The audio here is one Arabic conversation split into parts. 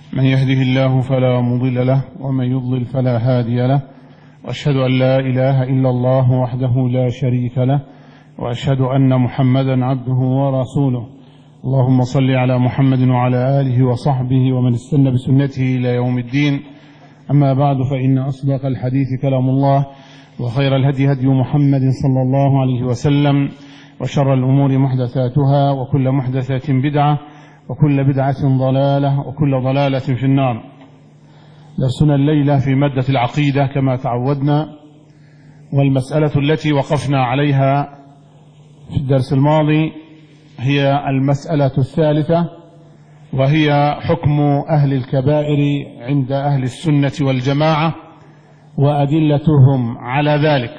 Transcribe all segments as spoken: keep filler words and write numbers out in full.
من يهده الله فلا مضل له ومن يضلل فلا هادي له، وأشهد أن لا إله إلا الله وحده لا شريك له، وأشهد أن محمدا عبده ورسوله. اللهم صل على محمد وعلى آله وصحبه ومن استنى بسنته إلى يوم الدين. أما بعد، فإن أصدق الحديث كلام الله، وخير الهدي هدي محمد صلى الله عليه وسلم، وشر الأمور محدثاتها، وكل محدثة بدعة، وكل بدعة ضلالة، وكل ضلالة في النار. درسنا الليلة في مادة العقيدة كما تعودنا، والمسألة التي وقفنا عليها في الدرس الماضي هي المسألة الثالثة، وهي حكم أهل الكبائر عند أهل السنة والجماعة وأدلتهم على ذلك.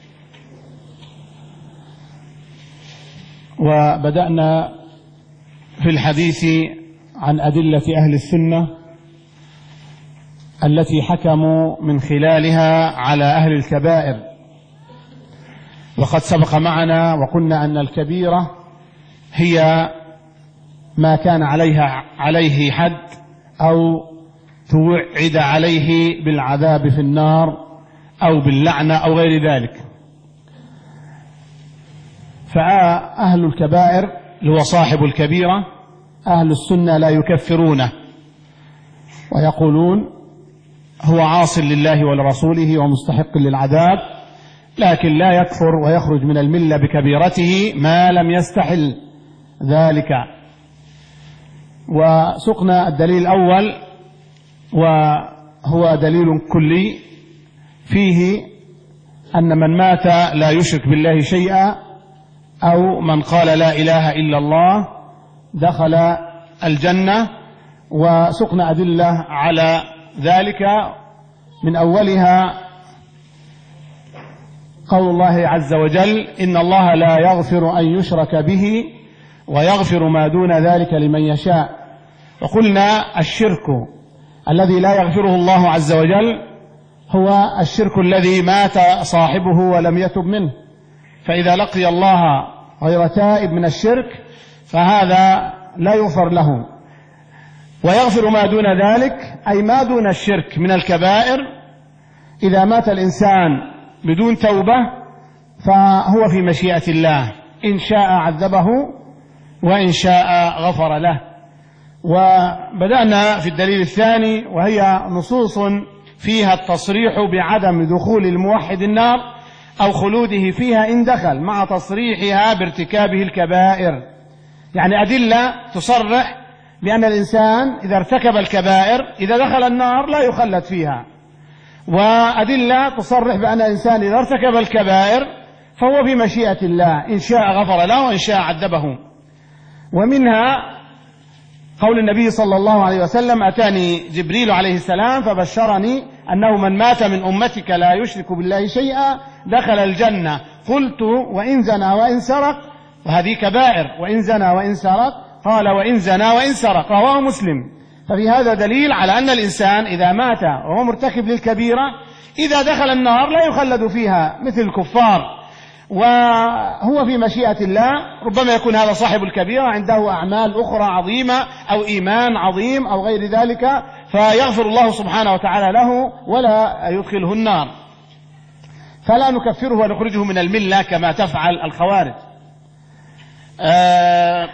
وبدأنا في الحديث عن أدلة أهل السنة التي حكموا من خلالها على أهل الكبائر، وقد سبق معنا وقلنا أن الكبيرة هي ما كان عليها عليه حد أو توعد عليه بالعذاب في النار أو باللعنة أو غير ذلك. فأهل الكبائر اللي هو صاحب الكبيرة أهل السنة لا يكفرونه، ويقولون هو عاص لله ولرسوله ومستحق للعذاب، لكن لا يكفر ويخرج من الملة بكبيرته ما لم يستحل ذلك. وسقنا الدليل الأول، وهو دليل كلي فيه أن من مات لا يشرك بالله شيئا أو من قال لا إله إلا الله دخل الجنة. وسقنا أدلة على ذلك، من أولها قول الله عز وجل: إن الله لا يغفر أن يشرك به ويغفر ما دون ذلك لمن يشاء. وقلنا الشرك الذي لا يغفره الله عز وجل هو الشرك الذي مات صاحبه ولم يتب منه، فإذا لقي الله غير تائب من الشرك فهذا لا يغفر له. ويغفر ما دون ذلك أي ما دون الشرك من الكبائر. إذا مات الإنسان بدون توبة فهو في مشيئة الله، إن شاء عذبه وإن شاء غفر له. وبدأنا في الدليل الثاني، وهي نصوص فيها التصريح بعدم دخول الموحد النار أو خلوده فيها إن دخل، مع تصريحها بارتكابه الكبائر. يعني أدلة تصرح بأن الإنسان إذا ارتكب الكبائر إذا دخل النار لا يخلد فيها، وأدلة تصرح بأن الإنسان إذا ارتكب الكبائر فهو في مشيئة الله، إن شاء غفر له وإن شاء عذبه. ومنها قول النبي صلى الله عليه وسلم: أتاني جبريل عليه السلام فبشرني أنه من مات من أمتك لا يشرك بالله شيئا دخل الجنة. قلت: وإن زنى وإن سرق؟ وهذه كبائر، وإن زنى وإن سرق؟ قال: وإن زنى وإن سرق. رواه مسلم. ففي هذا دليل على أن الإنسان إذا مات وهو مرتكب للكبيرة إذا دخل النار لا يخلد فيها مثل الكفار، وهو في مشيئة الله. ربما يكون هذا صاحب الكبيرة عنده أعمال أخرى عظيمة أو إيمان عظيم أو غير ذلك، فيغفر الله سبحانه وتعالى له ولا يدخله النار، فلا نكفره ونخرجه من الملة كما تفعل الخوارج. آه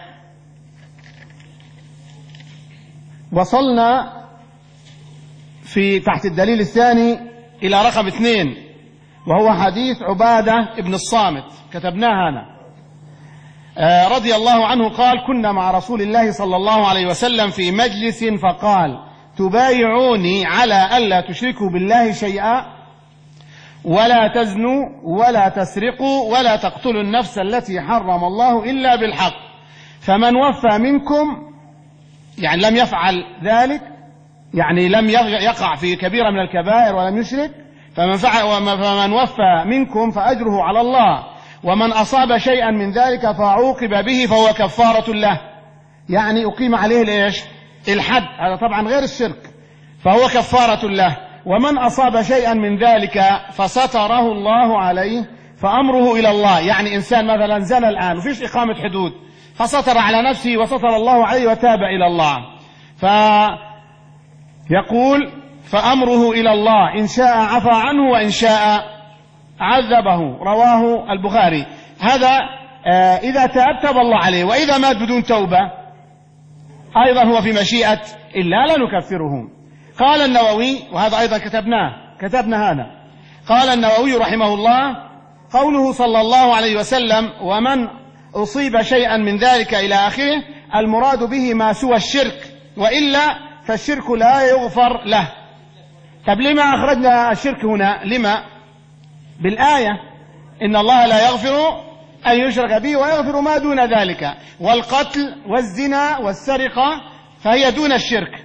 وصلنا في تحت الدليل الثاني إلى رقم اثنين، وهو حديث عبادة ابن الصامت، كتبناه هنا. آه رضي الله عنه قال: كنا مع رسول الله صلى الله عليه وسلم في مجلس فقال: تبايعوني على ألا تشركوا بالله شيئا ولا تزنوا ولا تسرقوا ولا تقتلوا النفس التي حرم الله إلا بالحق، فمن وفى منكم، يعني لم يفعل ذلك، يعني لم يقع في كبيرة من الكبائر ولم يشرك، فمن, فمن وفى منكم فأجره على الله، ومن أصاب شيئا من ذلك فعوقب به فهو كفارة له، يعني أقيم عليه الإيش؟ الحد، هذا طبعا غير الشرك، فهو كفارة له. ومن أصاب شيئا من ذلك فستره الله عليه فأمره إلى الله، يعني إنسان مثلا زنى الآن وفيش إقامة حدود، فستر على نفسه وستر الله عليه وتاب إلى الله، يقول فأمره إلى الله إن شاء عفى عنه وإن شاء عذبه، رواه البخاري. هذا آه إذا تاب تاب الله عليه، وإذا مات بدون توبة أيضا هو في مشيئة الله لا نكفره. قال النووي، وهذا أيضا كتبناه كتبنا هذا، قال النووي رحمه الله: قوله صلى الله عليه وسلم ومن أصيب شيئا من ذلك إلى آخره، المراد به ما سوى الشرك، وإلا فالشرك لا يغفر له. طب لما أخرجنا الشرك هنا؟ لما؟ بالآية إن الله لا يغفر أن يشرك به ويغفر ما دون ذلك، والقتل والزنا والسرقة فهي دون الشرك.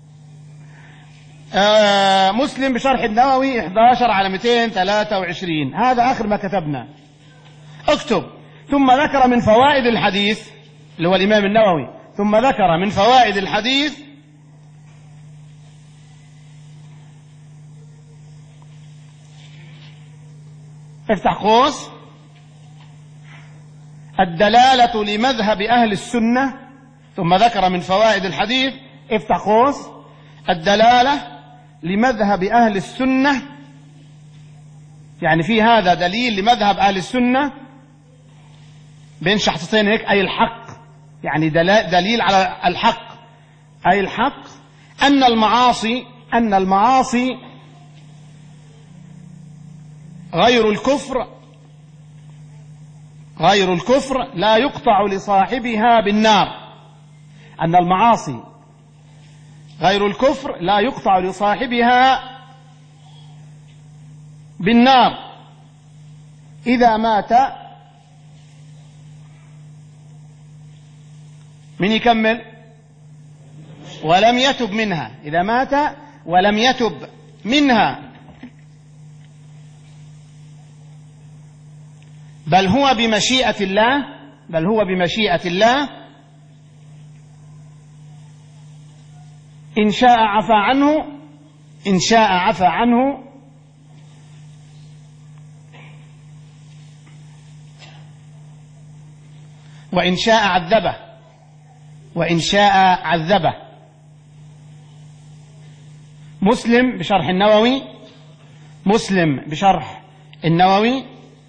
آه مسلم بشرح النووي أحد عشر على مئتين وثلاثة وعشرين. هذا آخر ما كتبنا. اكتب: ثم ذكر من فوائد الحديث، اللي هو الإمام النووي، ثم ذكر من فوائد الحديث افتح قوس الدلالة لمذهب أهل السنة. ثم ذكر من فوائد الحديث افتح قوس الدلالة لمذهب أهل السنة، يعني في هذا دليل لمذهب أهل السنة بين شحطتين هيك، أي الحق، يعني دليل على الحق، أي الحق أن المعاصي أن المعاصي غير الكفر غير الكفر لا يقطع لصاحبها بالنار. أن المعاصي غير الكفر لا يقطع لصاحبها بالنار إذا مات. من يكمل؟ ولم يتب منها، إذا مات ولم يتب منها، بل هو بمشيئة الله بل هو بمشيئة الله إن شاء عفى عنه إن شاء عفى عنه وإن شاء عذبه وإن شاء عذبه. مسلم بشرح النووي مسلم بشرح النووي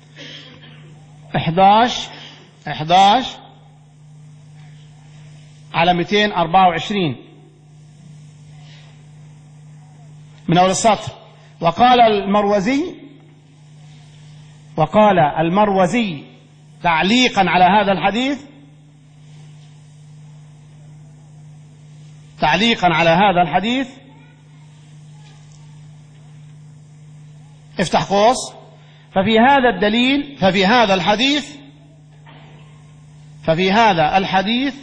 احداش احداش على مئتين وأربعة وعشرين من أول السطر. وقال المروزي وقال المروزي تعليقا على هذا الحديث تعليقا على هذا الحديث افتح قوس ففي هذا الدليل ففي هذا الحديث ففي هذا الحديث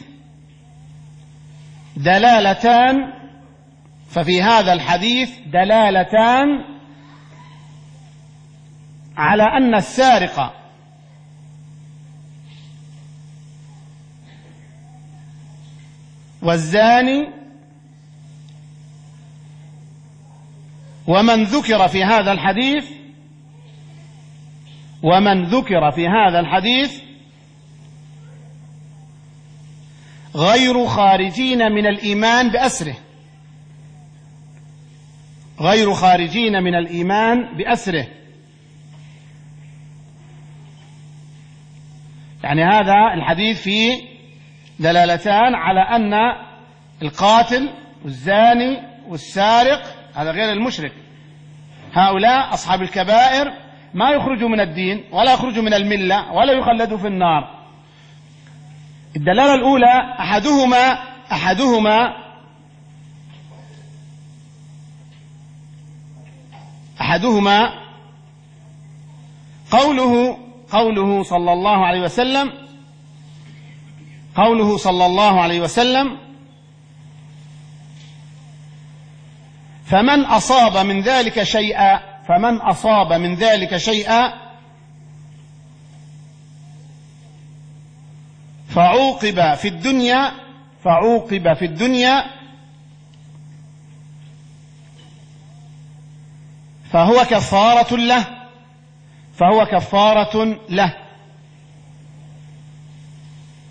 دلالتان ففي هذا الحديث دلالتان على أن السارق والزاني ومن ذكر في هذا الحديث ومن ذكر في هذا الحديث غير خارجين من الإيمان بأسره غير خارجين من الإيمان بأسره. يعني هذا الحديث فيه دلالتان على أن القاتل والزاني والسارق هذا غير المشرك، هؤلاء أصحاب الكبائر ما يخرجوا من الدين ولا يخرجوا من الملة ولا يخلدوا في النار. الدلالة الأولى أحدهما أحدهما أحدهما قوله قوله صلى الله عليه وسلم قوله صلى الله عليه وسلم فمن أصاب من ذلك شيئا فمن أصاب من ذلك شيئا فعوقب في الدنيا فعوقب في الدنيا فهو كفارة له فهو كفارة له.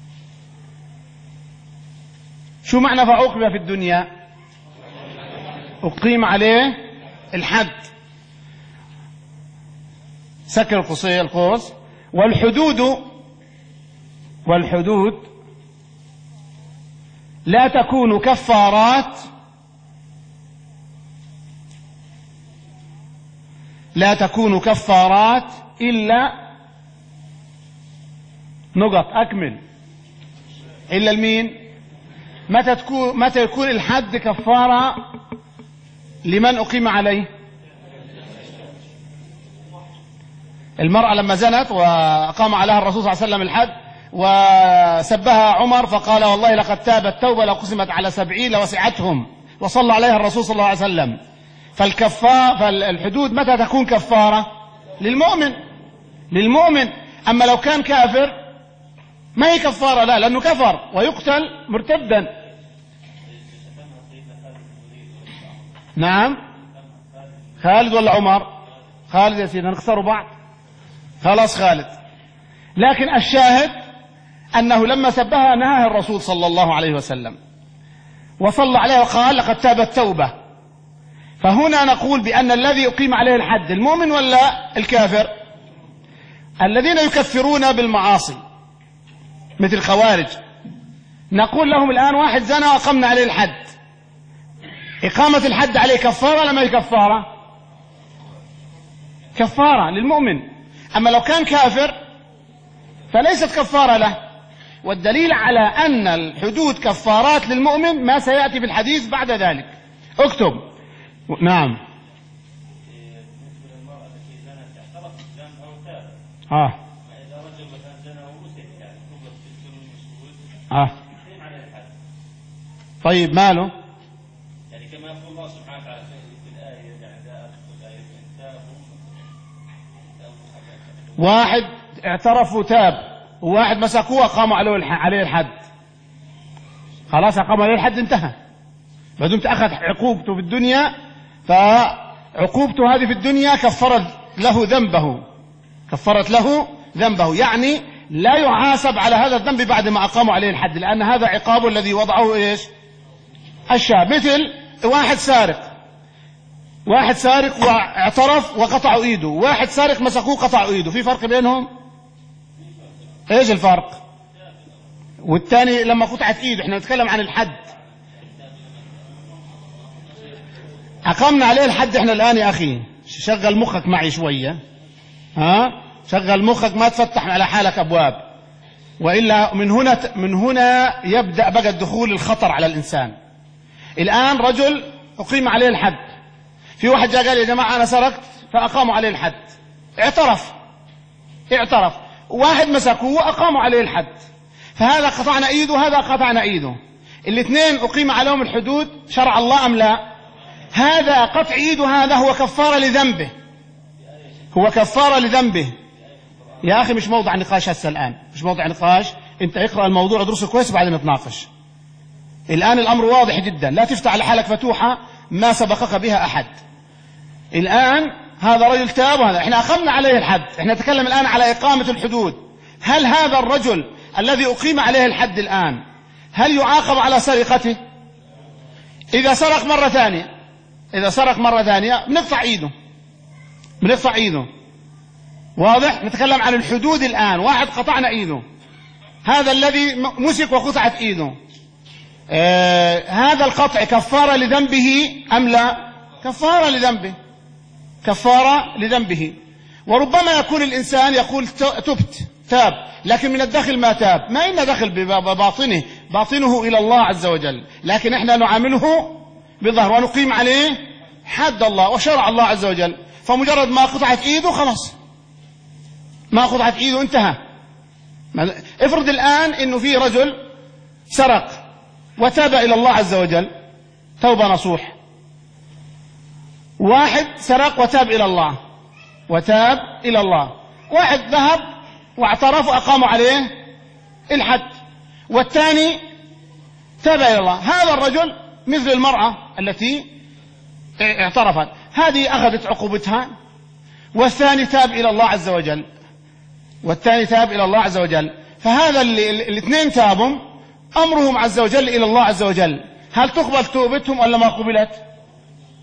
شو معنى فعوقب في الدنيا؟ أقيم عليه الحد. سكر القصي القوس. والحدود والحدود لا تكون كفارات لا تكون كفارات إلا نقط أكمل إلا المين. متى تكون متى يكون الحد كفارة لمن أقيم عليه؟ المرأة لما زنت وأقام عليها الرسول صلى الله عليه وسلم الحد وسبها عمر فقال والله لقد تابت توبة لو قسمت على سبعين لوسعتهم، وصلى عليها الرسول صلى الله عليه وسلم. فالكفار فالحدود متى تكون كفارة؟ للمؤمن للمؤمن. أما لو كان كافر ما هي كفارة، لا، لأنه كفر ويقتل مرتدا. نعم. خالد ولا عمر؟ خالد يا سيدنا، نخسروا بعض. خلاص خالد. لكن الشاهد أنه لما سبها نهاه الرسول صلى الله عليه وسلم وصلى عليه وقال لقد تابت توبة. فهنا نقول بأن الذي يقيم عليه الحد المؤمن ولا الكافر؟ الذين يكفرون بالمعاصي مثل الخوارج نقول لهم الآن واحد زنى وأقمنا عليه الحد، إقامة الحد عليه كفارة ولا ما هي كفارة؟ كفارة للمؤمن. أما لو كان كافر فليست كفارة له. والدليل على أن الحدود كفارات للمؤمن ما سيأتي في الحديث بعد ذلك. اكتب. نعم. آه. آه. طيب ماله؟ يعني كما يقول الله سبحانه وتعالى في الآية يعني واحد اعترف وتاب وواحد مسكوه أقاموا عليه الحد، خلاص أقاموا عليه الحد انتهى. ما دمت أخذ عقوبته في الدنيا فعقوبته هذه في الدنيا كفرت له ذنبه كفرت له ذنبه يعني لا يحاسب على هذا الذنب بعد ما أقاموا عليه الحد، لأن هذا عقابه الذي وضعه إيش؟ الشاب. مثل واحد سارق واحد سارق واعترف وقطعوا إيده، واحد سارق مسكوه قطعوا إيده، في فرق بينهم؟ إيش الفرق؟ والثاني لما قطعت إيده، إحنا نتكلم عن الحد. أقمنا عليه الحد إحنا الآن يا أخي، شغل مخك معي شوية، ها؟ شغل مخك، ما تفتح على حالك أبواب، وإلا من هنا من هنا يبدأ بقى الدخول الخطر على الإنسان. الآن رجل أقيم عليه الحد، في واحد جاء قال يا جماعة أنا سرقت فأقاموا عليه الحد، اعترف اعترف واحد مسكوه وأقاموا عليه الحد، فهذا قطعنا إيده وهذا قطعنا إيده، الاثنين أقيم عليهم الحدود شرع الله أم لا؟ هذا قطع إيده هذا هو كفارة لذنبه هو كفارة لذنبه يا أخي مش موضع نقاش هسه الآن، مش موضع نقاش. أنت اقرأ الموضوع ادرسه كويس وبعدين نتناقش. الآن الأمر واضح جدا، لا تفتح على حالك فتوحة ما سبقك بها أحد. الآن هذا رجل تاب وهذا احنا أقمنا عليه الحد، احنا نتكلم الآن على إقامة الحدود. هل هذا الرجل الذي أقيم عليه الحد الآن هل يعاقب على سرقته؟ إذا سرق مرة ثانية إذا سرق مرة ثانية بنقطع إيده بنقطع إيده واضح؟ نتكلم عن الحدود الآن. واحد قطعنا إيده، هذا الذي مسك وقطعت إيده، آه هذا القطع كفارة لذنبه أم لا؟ كفارة لذنبه كفارة لذنبه. وربما يكون الإنسان يقول تبت تاب، لكن من الداخل ما تاب، ما إن دخل بباطنه، باطنه إلى الله عز وجل، لكن إحنا نعامله بظهر ونقيم عليه حد الله وشرع الله عز وجل. فمجرد ما قطعت إيده خلاص، ما قطعت إيده انتهى. افرض الآن إنه في رجل سرق وتاب إلى الله عز وجل توبة نصوح، واحد سرق وتاب إلى الله وتاب إلى الله، واحد ذهب واعترف وأقام عليه الحد، والثاني تاب إلى الله. هذا الرجل مثل المرأة التي اعترفت، هذه أخذت عقوبتها، والثاني تاب إلى الله عز وجل والثاني تاب إلى الله عز وجل. فهذا اللي الاثنين تابوا أمرهم عز وجل إلى الله عز وجل، هل تقبل توبتهم ولا ما قبلت؟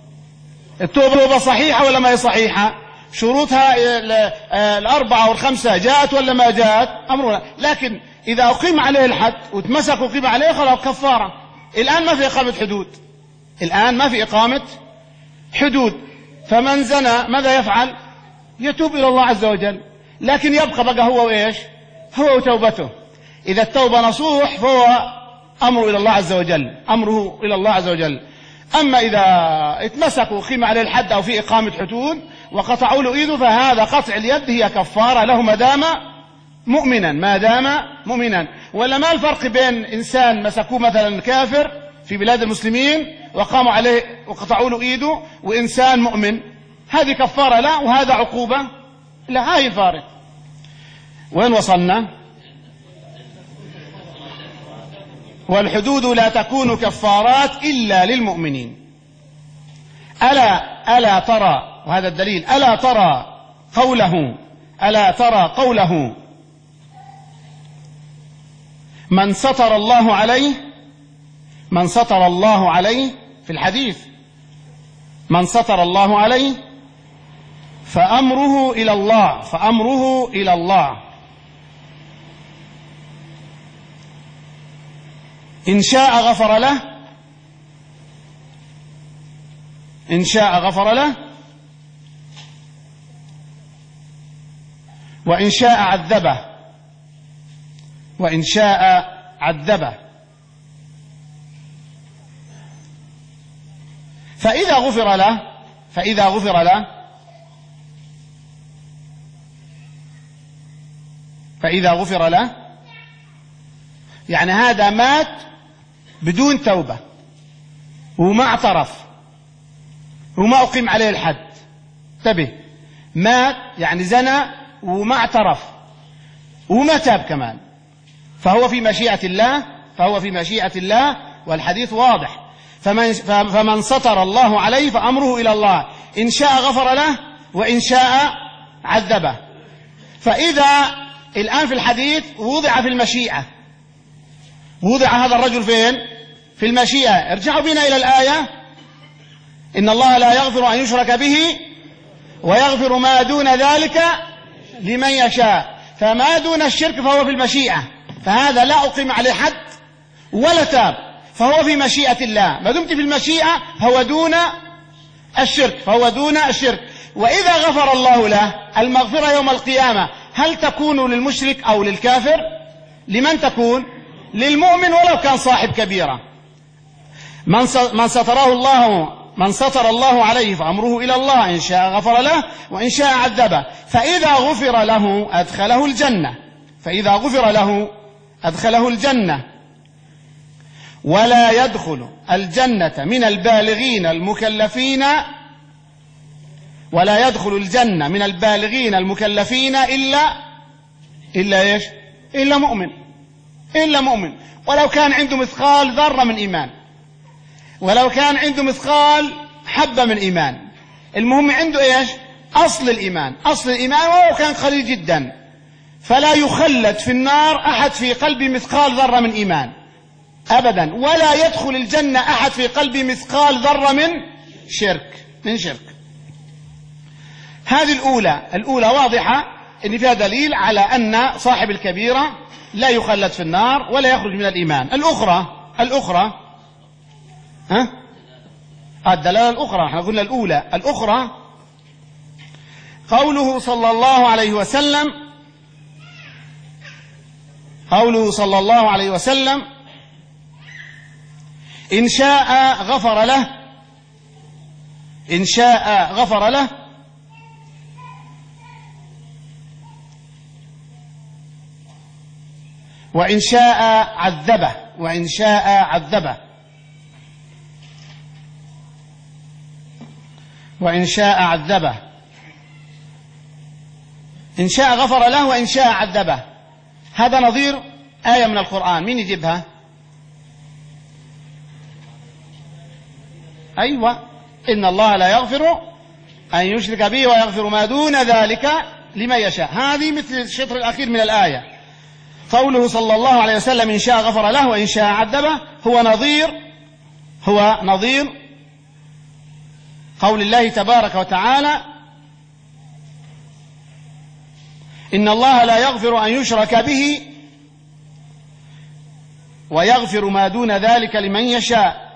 التوبة صحيحة ولا ما هي صحيحة؟ شروطها الأربعة والخمسة جاءت ولا ما جاءت؟ أمرنا. لكن إذا أقيم عليه الحد وتمسك وقيم عليه خلاص كفارة. الآن ما في إقامة حدود، الآن ما في إقامة حدود. فمن زنى ماذا يفعل؟ يتوب إلى الله عز وجل، لكن يبقى بقى هو وإيش؟ هو وتوبته. إذا التوبة نصوح فهو أمره إلى الله عز وجل، أمره إلى الله عز وجل. أما إذا اتمسكوا وقيم عليه الحد أو في إقامة حدود وقطعوا له إيده فهذا قطع اليد هي كفارة له ما دام مؤمنا، ما دام مؤمنا. ولا ما الفرق بين إنسان مسكوه مثلا كافر في بلاد المسلمين وقاموا عليه وقطعوا له إيده وإنسان مؤمن؟ هذه كفارة لا وهذا عقوبة لا. هاي الفارق. وين وصلنا؟ والحدود لا تكون كفارات إلا للمؤمنين. ألا ألا ترى، وهذا الدليل، ألا ترى قوله ألا ترى قوله من ستر الله عليه، من ستر الله عليه في الحديث، من ستر الله عليه فأمره إلى الله، فأمره إلى الله. إن شاء غفر له، إن شاء غفر له، وإن شاء عذبه، وإن شاء عذبه. فإذا غفر له، فإذا غفر له فإذا غفر له يعني هذا مات بدون توبة وما اعترف وما أقيم عليه الحد. انتبه، مات يعني زنى وما اعترف وما تاب كمان، فهو في مشيئة الله، فهو في مشيئة الله، والحديث واضح. فمن, فمن ستر الله عليه فأمره إلى الله، إن شاء غفر له وإن شاء عذبه. فإذا الآن في الحديث وضع في المشيئة، وضع هذا الرجل فين؟ في المشيئة. ارجعوا بنا إلى الآية: إن الله لا يغفر أن يشرك به ويغفر ما دون ذلك لمن يشاء. فما دون الشرك فهو في المشيئة، فهذا لا أقيم عليه حد ولا تاب، فهو في مشيئة الله. ما دمت في المشيئة هو دون الشرك، فهو دون الشرك. وإذا غفر الله له المغفرة يوم القيامة هل تكون للمشرك أو للكافر؟ لمن تكون؟ للمؤمن ولو كان صاحب كبيرة. من ستره الله، من ستر الله عليه فأمره إلى الله، إن شاء غفر له وإن شاء عذبه. فإذا غفر له أدخله الجنة، فإذا غفر له أدخله الجنة. ولا يدخل الجنة من البالغين المكلفين، ولا يدخل الجنة من البالغين المكلفين إلا إلا إيش؟ إلا مؤمن، إلا مؤمن، ولو كان عنده مثقال ذرة من إيمان، ولو كان عنده مثقال حبة من إيمان. المهم عنده إيش؟ أصل الإيمان، أصل الإيمان، وهو كان قليل جدا. فلا يخلد في النار أحد في قلبه مثقال ذرة من إيمان أبدا، ولا يدخل الجنة أحد في قلبه مثقال ذرة من شرك، من شرك. هذه الأولى، الأولى واضحة إن فيها دليل على أن صاحب الكبيرة لا يخلد في النار ولا يخرج من الإيمان. الأخرى، الأخرى ها؟ الدلالة الأخرى، احنا قلنا الأولى، الأخرى قوله صلى الله عليه وسلم، قوله صلى الله عليه وسلم: إن شاء غفر له، إن شاء غفر له وإن شاء عذبه، وإن شاء عذبه، وإن شاء عذبه. إن شاء غفر له وإن شاء عذبه، هذا نظير آية من القرآن، مين يجيبها؟ أيوة، إن الله لا يغفر أن يشرك به ويغفر ما دون ذلك لمن يشاء. هذه مثل الشطر الأخير من الآية. قوله صلى الله عليه وسلم: إن شاء غفر له وإن شاء عذبه، هو نظير، هو نظير قول الله تبارك وتعالى: إن الله لا يغفر أن يشرك به ويغفر ما دون ذلك لمن يشاء.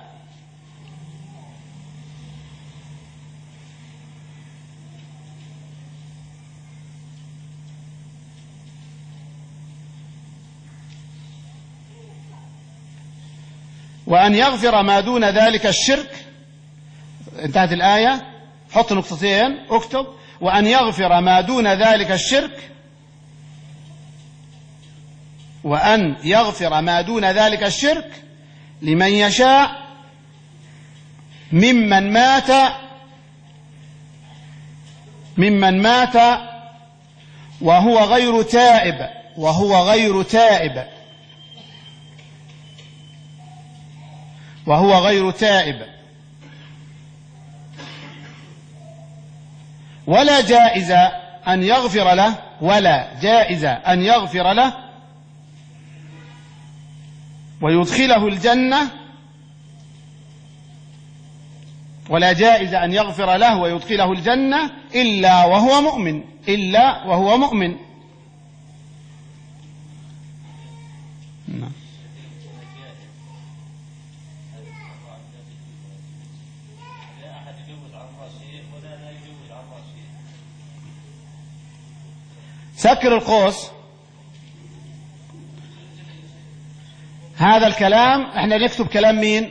وأن يغفر ما دون ذلك الشرك. انتهت الآية. حط نقطتين، اكتب: وأن يغفر ما دون ذلك الشرك وأن يغفر ما دون ذلك الشرك لمن يشاء ممن مات ممن مات وهو غير تائب وهو غير تائب وهو غير تائب ولا جائز أن يغفر له ولا جائز أن يغفر له ويدخله الجنة ولا جائز أن يغفر له ويدخله الجنة إلا وهو مؤمن إلا وهو مؤمن. سكر القوس. هذا الكلام احنا نكتب كلام مين؟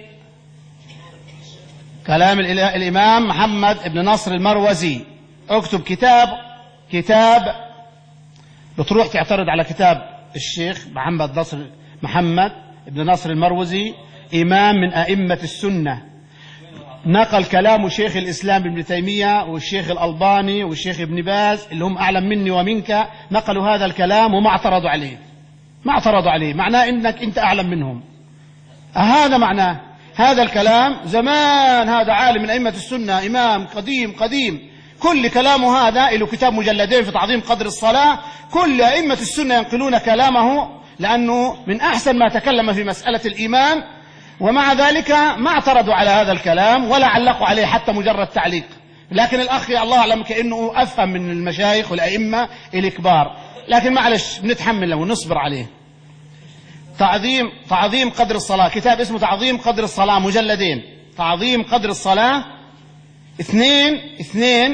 كلام الإمام محمد بن نصر المروزي. اكتب كتاب كتاب بتروح تعترض على كتاب الشيخ محمد نصر محمد بن نصر المروزي، إمام من أئمة السنة، نقل كلام شيخ الإسلام ابن تيمية والشيخ الألباني والشيخ ابن باز اللي هم أعلم مني ومنك، نقلوا هذا الكلام وما اعترضوا عليه ما اعترضوا عليه معناه إنك أنت أعلم منهم. هذا معناه هذا الكلام زمان، هذا عالم من أئمة السنة، إمام قديم قديم، كل كلامه هذا له كتاب مجلدين في تعظيم قدر الصلاة. كل أئمة السنة ينقلون كلامه لأنه من أحسن ما تكلم في مسألة الإيمان، ومع ذلك ما اعترضوا على هذا الكلام ولا علقوا عليه حتى مجرد تعليق. لكن الأخ الله أعلم كأنه أفهم من المشايخ والأئمة الكبار، لكن معلش بنتحمله ونصبر عليه. تعظيم تعظيم قدر الصلاة، كتاب اسمه تعظيم قدر الصلاة، مجلدين. تعظيم قدر الصلاة اثنين اثنين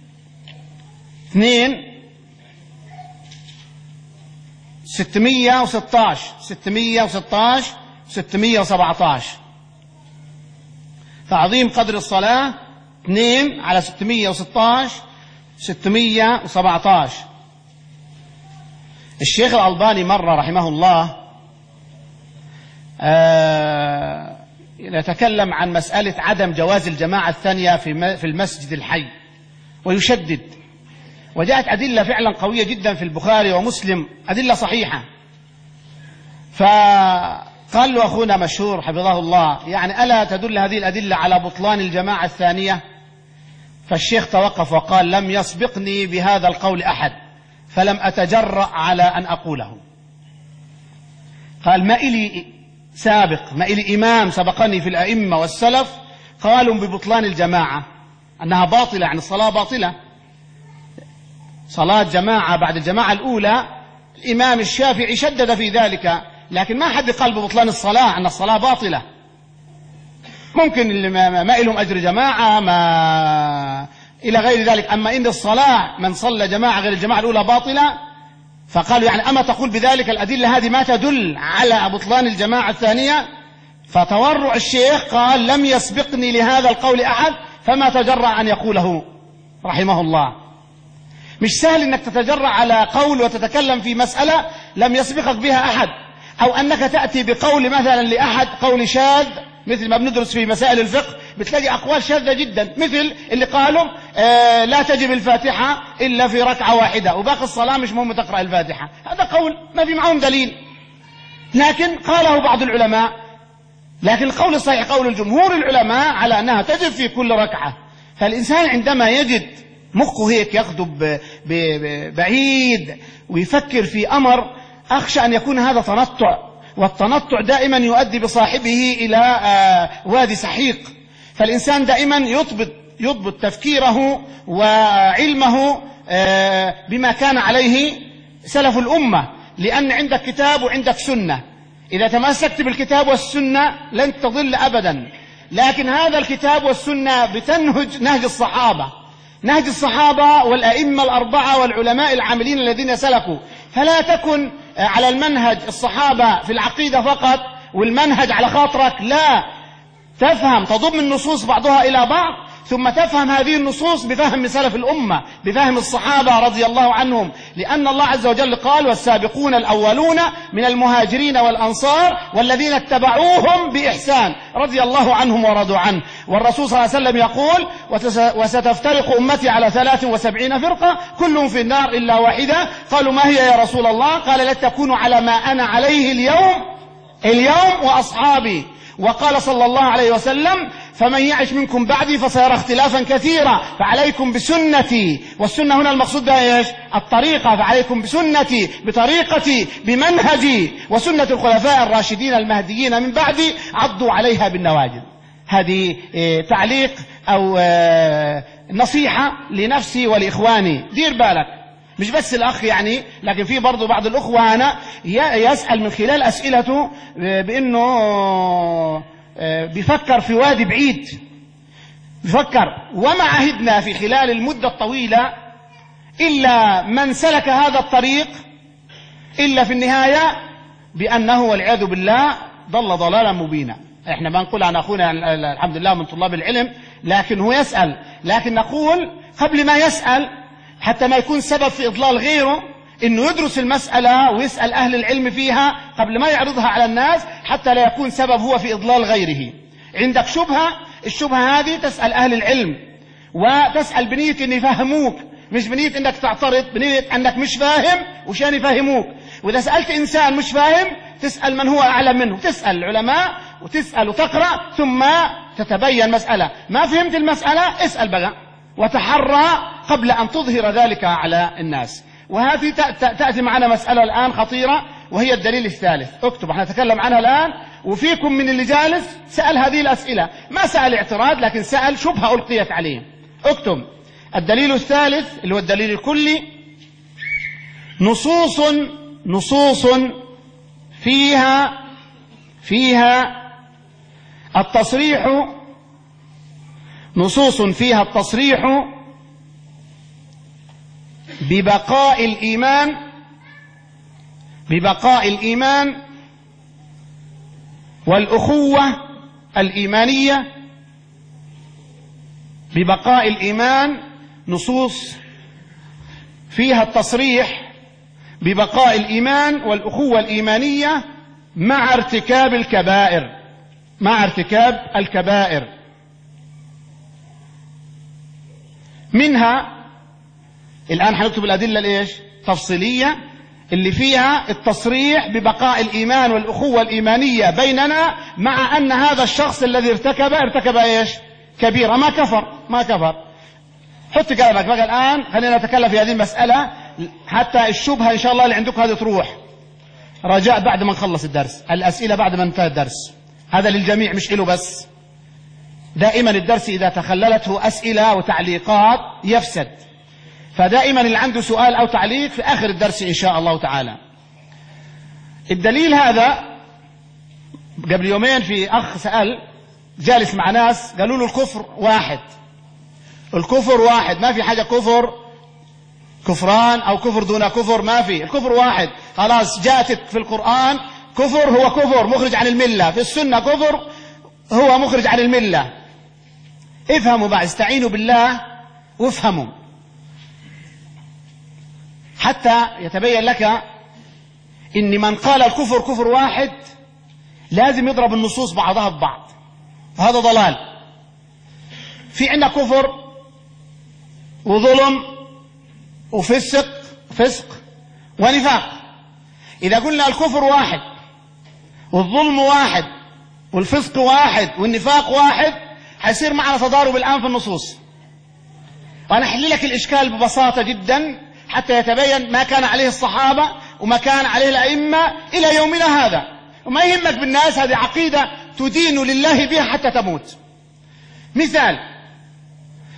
اثنين ستمية وستاش ستمية وستاش ستمية وسبعتاش. تعظيم قدر الصلاة اثنين على ستمية وستاش ستمية وسبعتاش. الشيخ الألباني مرة رحمه الله آه يتكلم عن مسألة عدم جواز الجماعة الثانية في المسجد الحي ويشدد، وجاءت أدلة فعلا قوية جدا في البخاري ومسلم، أدلة صحيحة. فقال له أخونا مشهور حفظه الله: يعني ألا تدل هذه الأدلة على بطلان الجماعة الثانية؟ فالشيخ توقف وقال: لم يسبقني بهذا القول أحد فلم أتجرأ على أن أقوله. قال: ما إلي سابق، ما إلي إمام سبقني في الأئمة والسلف قالوا ببطلان الجماعة أنها باطلة، يعني الصلاة باطلة، صلاة جماعة بعد الجماعة الأولى. الإمام الشافعي شدد في ذلك، لكن ما حد قال ببطلان الصلاة أن الصلاة باطلة. ممكن اللي ما إلهم أجر جماعة ما إلى غير ذلك، أما إن الصلاة من صلى جماعة غير الجماعة الأولى باطلة، فقالوا يعني أما تقول بذلك الأدلة هذه ما تدل على بطلان الجماعة الثانية؟ فتورع الشيخ قال: لم يسبقني لهذا القول أحد فما تجرأ أن يقوله رحمه الله. مش سهل أنك تتجرأ على قول وتتكلم في مسألة لم يسبقك بها أحد، أو أنك تأتي بقول مثلا لأحد قول شاذ، مثل ما بندرس في مسائل الفقه بتلاقي أقوال شاذة جدا، مثل اللي قالوا آه لا تجب الفاتحة إلا في ركعة واحدة وباقي الصلاة مش مهم تقرأ الفاتحة. هذا قول ما في معهم دليل، لكن قاله بعض العلماء. لكن القول الصحيح قول الجمهور العلماء على أنها تجب في كل ركعة. فالإنسان عندما يجد مخه هيك يخطب بعيد ويفكر في أمر، أخشى أن يكون هذا تنطع، والتنطع دائما يؤدي بصاحبه إلى وادي سحيق. فالإنسان دائما يضبط يضبط تفكيره وعلمه بما كان عليه سلف الأمة، لأن عندك كتاب وعندك سنة، إذا تمسكت بالكتاب والسنة لن تضل أبدا. لكن هذا الكتاب والسنة بتنهج نهج الصحابة، نهج الصحابة والأئمة الأربعة والعلماء العاملين الذين سلكوا، فلا تكن على المنهج الصحابة في العقيدة فقط والمنهج على خاطرك، لا، تفهم تضم النصوص بعضها إلى بعض، ثم تفهم هذه النصوص بفهم سلف الأمة، بفهم الصحابة رضي الله عنهم، لأن الله عز وجل قال: والسابقون الأولون من المهاجرين والأنصار والذين اتبعوهم بإحسان رضي الله عنهم ورضوا عنه. والرسول صلى الله عليه وسلم يقول: وستفترق أمتي على ثلاث وسبعين فرقة كلهم في النار إلا واحدة. قالوا: ما هي يا رسول الله؟ قال: لا تكونوا على ما أنا عليه اليوم اليوم وأصحابي. وقال صلى الله عليه وسلم: فمن يعش منكم بعدي فسيرى اختلافا كثيرا فعليكم بسنتي. والسنة هنا المقصود بها ايش؟ الطريقة، فعليكم بسنتي بطريقتي بمنهجي وسنة الخلفاء الراشدين المهديين من بعدي عضوا عليها بالنواجذ. هذه تعليق أو نصيحة لنفسي ولإخواني، دير بالك، مش بس الأخ يعني، لكن في برضو بعض الأخوة أنا يسأل من خلال أسئلته بأنه بيفكر في وادي بعيد، بيفكر. وما عهدنا في خلال المدة الطويلة إلا من سلك هذا الطريق إلا في النهاية بأنه والعياذ بالله ضل ضلالا مبينا. احنا ما نقول عن أخونا الحمد لله من طلاب العلم، لكن هو يسأل، لكن نقول قبل ما يسأل حتى ما يكون سبب في إضلال غيره، إنه يدرس المسألة ويسأل أهل العلم فيها قبل ما يعرضها على الناس، حتى لا يكون سبب هو في إضلال غيره. عندك شبهة، الشبهة هذه تسأل أهل العلم، وتسأل بنية إن يفهموك، مش بنية إنك تعترض، بنية أنك مش فاهم وشان يفهموك. وإذا سألت إنسان مش فاهم تسأل من هو أعلم منه، تسأل العلماء وتسأل وتقرأ، ثم تتبين مسألة. ما فهمت المسألة اسأل بقى وتحرى قبل أن تظهر ذلك على الناس. وهذه تأتي معنا مسألة الآن خطيرة، وهي الدليل الثالث. اكتب، احنا نتكلم عنها الآن، وفيكم من اللي جالس سأل هذه الأسئلة، ما سأل اعتراض لكن سأل شبهة ألقيت عليه. اكتب: الدليل الثالث اللي هو الدليل الكلي: نصوص نصوص فيها فيها التصريح نصوص فيها التصريح ببقاء الإيمان ببقاء الإيمان والأخوة الإيمانية ببقاء الإيمان نصوص فيها التصريح ببقاء الإيمان والأخوة الإيمانية مع ارتكاب الكبائر مع ارتكاب الكبائر منها الآن حنكتب الأدلة الإيش؟ تفصيلية، اللي فيها التصريح ببقاء الإيمان والأخوة الإيمانية بيننا، مع أن هذا الشخص الذي ارتكب ارتكب إيش؟ كبيرة، ما كفر ما كفر حط قلبك بقى الآن، خلينا نتكلم في هذه المسألة حتى الشبهة إن شاء الله اللي عندكم هذه تروح. رجاء بعد ما نخلص الدرس، الأسئلة بعد ما انتهى الدرس، هذا للجميع مش له بس. دائما الدرس إذا تخللته أسئلة وتعليقات يفسد، فدائما اللي عنده سؤال أو تعليق في آخر الدرس إن شاء الله تعالى. الدليل هذا قبل يومين في أخ سأل، جالس مع ناس قالوا له الكفر واحد، الكفر واحد، ما في حاجة كفر كفران أو كفر دون كفر، ما في، الكفر واحد خلاص. جاءتك في القرآن كفر هو كفر مخرج عن الملة، في السنة كفر هو مخرج عن الملة. افهموا بعد، استعينوا بالله وافهموا حتى يتبين لك إن من قال الكفر كفر واحد لازم يضرب النصوص بعضها ببعض، وهذا ضلال. في عندنا كفر وظلم وفسق فسق ونفاق. إذا قلنا الكفر واحد والظلم واحد والفسق واحد والنفاق واحد، حيصير معنا تضارب الآن في النصوص. وأنا أحل لك الإشكال ببساطة جدا حتى يتبين ما كان عليه الصحابة وما كان عليه الأئمة إلى يومنا هذا. وما يهمك بالناس، هذه عقيدة تدين لله بها حتى تموت. مثال: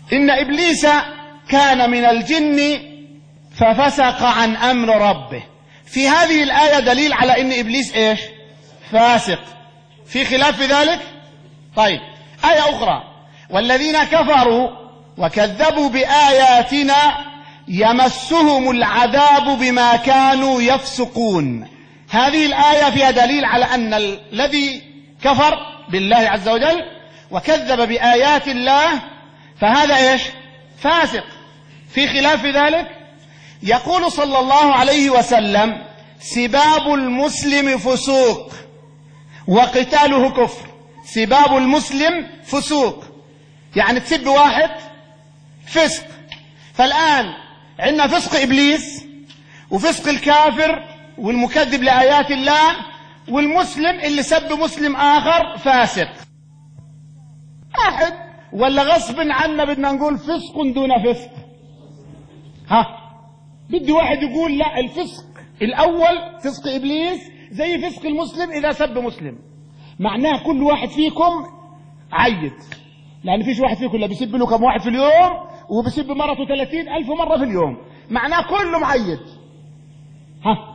إن إبليس كان من الجن ففسق عن أمر ربه. في هذه الآية دليل على إن إبليس إيش؟ فاسق. في خلاف في ذلك؟ طيب، آية أخرى: والذين كفروا وكذبوا بآياتنا يمسهم العذاب بما كانوا يفسقون. هذه الآية فيها دليل على أن الذي كفر بالله عز وجل وكذب بآيات الله فهذا إيش؟ فاسق. في خلاف في ذلك؟ يقول صلى الله عليه وسلم: سباب المسلم فسوق وقتاله كفر. سباب المسلم فسوق، يعني تسب واحد فسق. فالآن عندنا فسق إبليس وفسق الكافر والمكذب لآيات الله، والمسلم اللي سب مسلم آخر فاسق. واحد ولا غصب عنا بدنا نقول فسق دون فسق؟ ها، بدي واحد يقول لا، الفسق الأول فسق إبليس زي فسق المسلم إذا سب مسلم. معناه كل واحد فيكم عيد، لأن فيش واحد فيكم لا بيسب له كم واحد في اليوم وبيسب مرته ثلاثين ألف مرة في اليوم، معناه كله معيد. ها،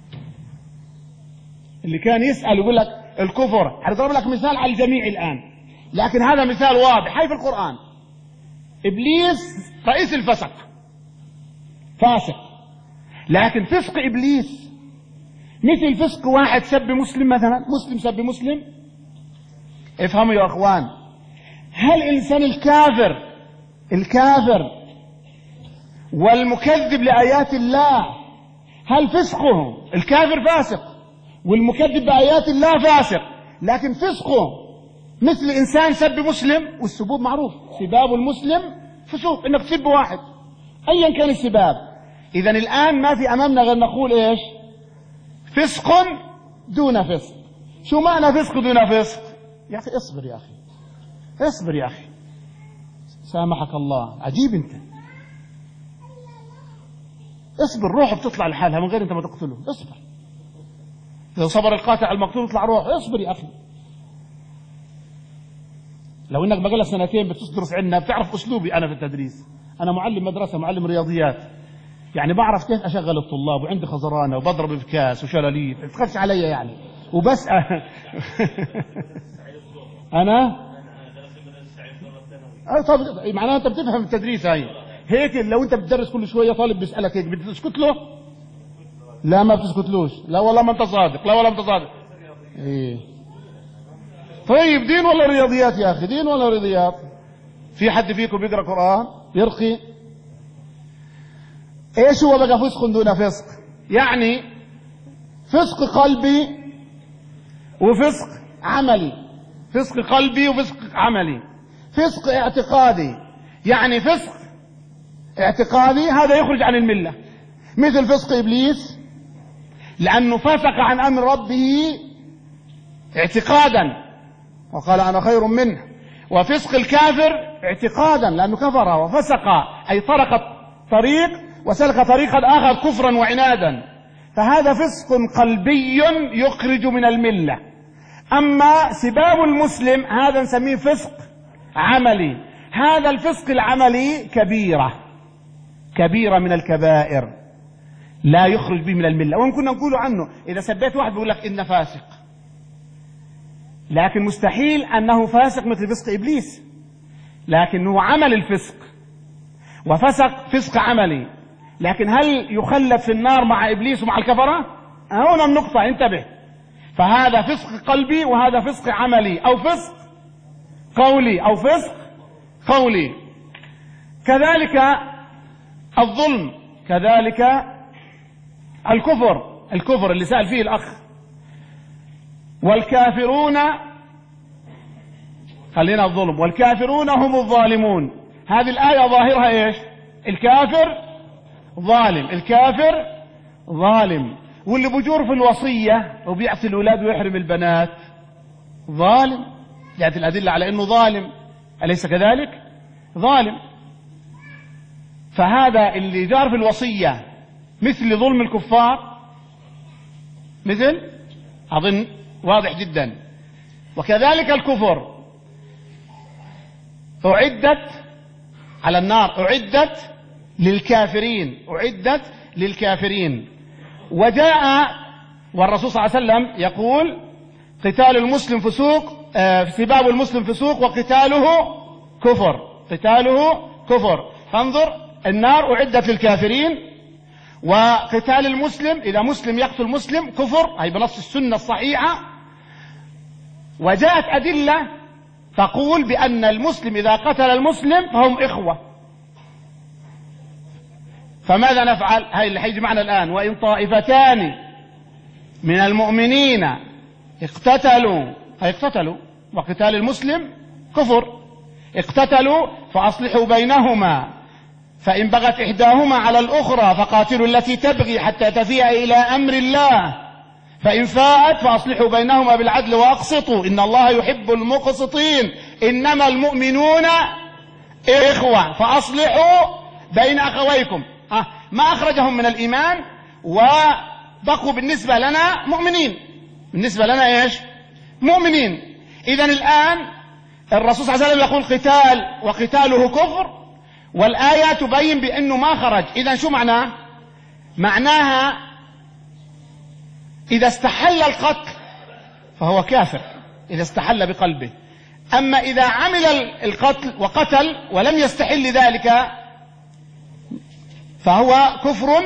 اللي كان يسأل يقول لك الكفر، هنضرب لك مثال على الجميع الآن، لكن هذا مثال واضح هاي في القرآن. إبليس رئيس الفسق، فاسق. لكن فسق إبليس مثل فسق واحد سب مسلم مثلا، مسلم سب مسلم. افهموا يا أخوان، هل الإنسان الكافر الكافر والمكذب لآيات الله، هل فسقه الكافر فاسق والمكذب بآيات الله فاسق، لكن فسقه مثل إنسان سب مسلم؟ والسبوب معروف، سباب المسلم فسوق، إنك تسب واحد أيا كان السباب. إذن الآن ما في أمامنا غير نقول إيش؟ فسق دون فسق. شو معنى فسق دون فسق؟ يا أخي اصبر، يا أخي اصبر يا أخي، سامحك الله. عجيب أنت، اصبر، روحه بتطلع لحالها من غير أنت ما تقتله. اصبر، لو صبر القاتل على المقتول يطلع روحه. اصبر يا أخي، لو انك بقالك سنتين بتدرس عندنا بتعرف اسلوبي انا في التدريس. انا معلم مدرسه، معلم رياضيات، يعني بعرف كيف اشغل الطلاب، وعندي خزرانه وبضرب بكاس وشلاليت، ما تخافش علي يعني. وبس انا اه طب معناها انت بتفهم التدريس. هاي هيك لو انت بتدرس كل شويه طالب بيسالك هيك بتسكت له؟ لا ما بتسكتلوش. لا والله ما انت صادق، لا والله ما انت صادق. ايه طيب، دين ولا رياضيات يا أخي؟ دين ولا رياضيات؟ في حد فيكم بيقرأ قرآن يرقي؟ إيش هو بقى فسق دون فسق؟ يعني فسق قلبي وفسق عملي. فسق قلبي وفسق عملي. فسق اعتقادي، يعني فسق اعتقادي هذا يخرج عن الملة، مثل فسق إبليس لأنه فسق عن أمر ربه اعتقادا وقال أنا خير منه. وفسق الكافر اعتقادا لأنه كفر وفسق، أي طرق طريق وسلك طريقا آخر كفرا وعنادا، فهذا فسق قلبي يخرج من الملة. أما سباب المسلم هذا نسميه فسق عملي. هذا الفسق العملي كبيرة كبيرة من الكبائر لا يخرج به من الملة. وإن كنا نقول عنه إذا سبيت واحد بيقول لك إنه فاسق، لكن مستحيل أنه فاسق مثل فسق إبليس، لكنه عمل الفسق وفسق فسق عملي. لكن هل يخلد في النار مع إبليس ومع الكفرة؟ هنا النقطة، انتبه. فهذا فسق قلبي وهذا فسق عملي، أو فسق قولي أو فسق قولي. كذلك الظلم، كذلك الكفر. الكفر اللي سأل فيه الأخ. والكافرون، خلينا الظلم، والكافرون هم الظالمون. هذه الآية ظاهرها إيش؟ الكافر ظالم، الكافر ظالم. واللي بجور في الوصية وبيعصي الأولاد ويحرم البنات ظالم. جاءت الأدلة على أنه ظالم، أليس كذلك؟ ظالم. فهذا اللي جار في الوصية مثل ظلم الكفار، مثل أظن واضح جدا. وكذلك الكفر أعدت على النار أعدت للكافرين، أعدت للكافرين. وجاء والرسول صلى الله عليه وسلم يقول قتال المسلم فسوق، سباب المسلم فسوق وقتاله كفر، قتاله كفر. فانظر، النار أعدت للكافرين، وقتال المسلم إذا مسلم يقتل مسلم كفر، أي بنص السنة الصحيحة. وجاءت أدلة تقول بأن المسلم إذا قتل المسلم فهم إخوة. فماذا نفعل؟ هاي اللي حيجي معنا الآن. وإن طائفتان من المؤمنين اقتتلوا، أي اقتتلوا، وقتال المسلم كفر، اقتتلوا فأصلحوا بينهما، فإن بغت إحداهما على الأخرى فقاتلوا التي تبغي حتى تفيء إلى أمر الله، فإن فاءت فأصلحوا بينهما بالعدل وأقسطوا إن الله يحب المقسطين، إنما المؤمنون إخوة فأصلحوا بين أخويكم. أه ما أخرجهم من الإيمان وبقوا بالنسبة لنا مؤمنين، بالنسبة لنا إيش؟ مؤمنين. إذن الآن الرسول صلى الله عليه وسلم يقول قتال وقتاله كفر، والآية تبين بأنه ما خرج. إذن شو معناه؟ معناها إذا استحل القتل فهو كافر إذا استحل بقلبه، أما إذا عمل القتل وقتل ولم يستحل ذلك فهو كفر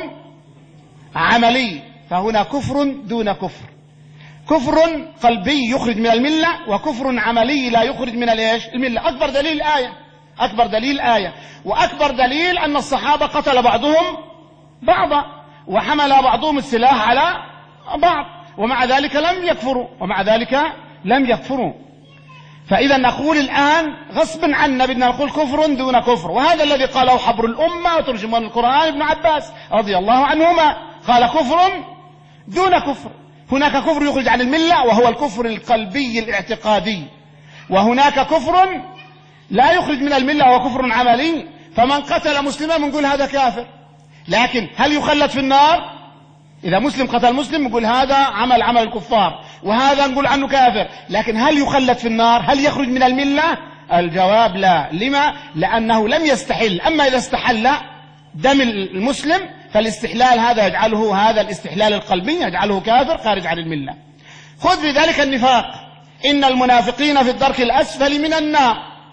عملي. فهنا كفر دون كفر، كفر قلبي يخرج من الملة، وكفر عملي لا يخرج من الإيش؟ الملة. أكبر دليل الآية، أكبر دليل الآية، وأكبر دليل أن الصحابة قتل بعضهم بعضا وحمل بعضهم السلاح على بعض، ومع ذلك لم يكفروا، ومع ذلك لم يكفروا. فإذا نقول الآن غصب عنا بدنا نقول كفر دون كفر، وهذا الذي قاله حبر الأمة وترجمان القرآن ابن عباس رضي الله عنهما، قال كفر دون كفر. هناك كفر يخرج عن الملة وهو الكفر القلبي الاعتقادي، وهناك كفر لا يخرج من الملة وهو كفر عملي. فمن قتل مسلما بنقول هذا كافر، لكن هل يخلد في النار؟ إذا مسلم قتل مسلم نقول هذا عمل عمل الكفار، وهذا نقول عنه كافر، لكن هل يخلد في النار؟ هل يخرج من الملة؟ الجواب لا. لما؟ لأنه لم يستحل. أما إذا استحل دم المسلم فالاستحلال هذا يجعله، هذا الاستحلال القلبي يجعله كافر خارج عن الملة. خذ بذلك النفاق، إن المنافقين في الدرك الأسفل من النار.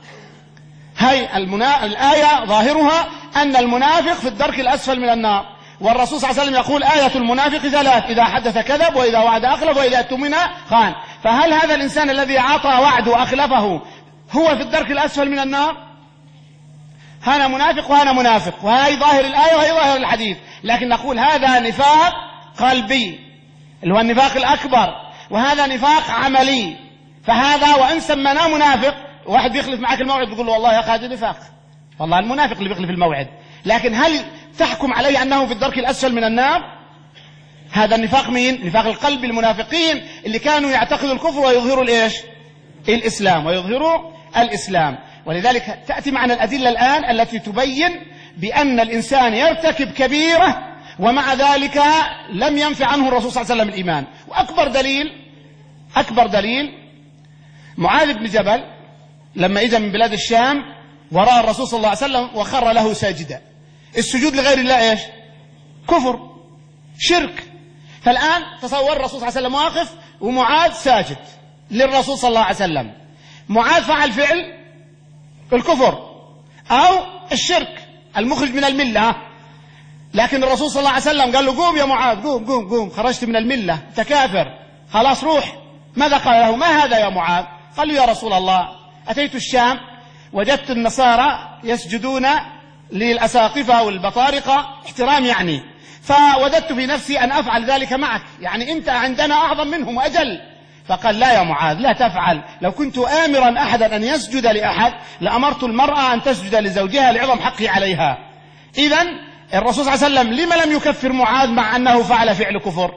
هاي المنا... الآية ظاهرها أن المنافق في الدرك الأسفل من النار، والرسول صلى الله عليه وسلم يقول آية المنافق ثلاث: إذا حدث كذب، وإذا وعد أخلف، وإذا اؤتمن خان. فهل هذا الإنسان الذي أعطى وعد وأخلفه هو في الدرك الأسفل من النار؟ هذا منافق وهذا منافق، وهي ظاهر الآية وهي ظاهر الحديث. لكن نقول هذا نفاق قلبي اللي هو النفاق الأكبر، وهذا نفاق عملي. فهذا وإن سمناه منافق، واحد بيخلف معك الموعد بيقول له والله يا أخي هذا نفاق، والله المنافق اللي بيخلف الموعد، لكن هل تحكم عليه أنه في الدرك الأسفل من النار؟ هذا النفاق مين؟ نفاق القلب. المنافقين اللي كانوا يعتقدوا الكفر ويظهروا الإيش؟ الإسلام، ويظهروا الإسلام. ولذلك تأتي معنا الأدلة الآن التي تبين بأن الإنسان يرتكب كبيرة ومع ذلك لم ينفع عنه الرسول صلى الله عليه وسلم الإيمان. وأكبر دليل، أكبر دليل معاذ بن جبل لما إجا من بلاد الشام وراء الرسول صلى الله عليه وسلم وخر له ساجدا. السجود لغير الله إيش؟ كفر، شرك. فالآن تصور الرسول صلى الله عليه وسلم واقف ومعاذ ساجد للرسول صلى الله عليه وسلم. معاذ فعل فعل الكفر أو الشرك المخرج من الملة، لكن الرسول صلى الله عليه وسلم قال له قوم يا معاذ، قوم قوم قوم، خرجت من الملة، أنت كافر، خلاص روح. ماذا قال له؟ ما هذا يا معاذ؟ قال له يا رسول الله أتيت الشام وجدت النصارى يسجدون للأساقفة والبطارقة احترام يعني، فوددت في نفسي أن أفعل ذلك معك، يعني أنت عندنا أعظم منهم وأجل. فقال لا يا معاذ لا تفعل، لو كنت آمرا أحدا أن يسجد لأحد لأمرت المرأة أن تسجد لزوجها لعظم حقه عليها. إذن الرسول صلى الله عليه وسلم لما لم يكفر معاذ مع أنه فعل فعل كفر؟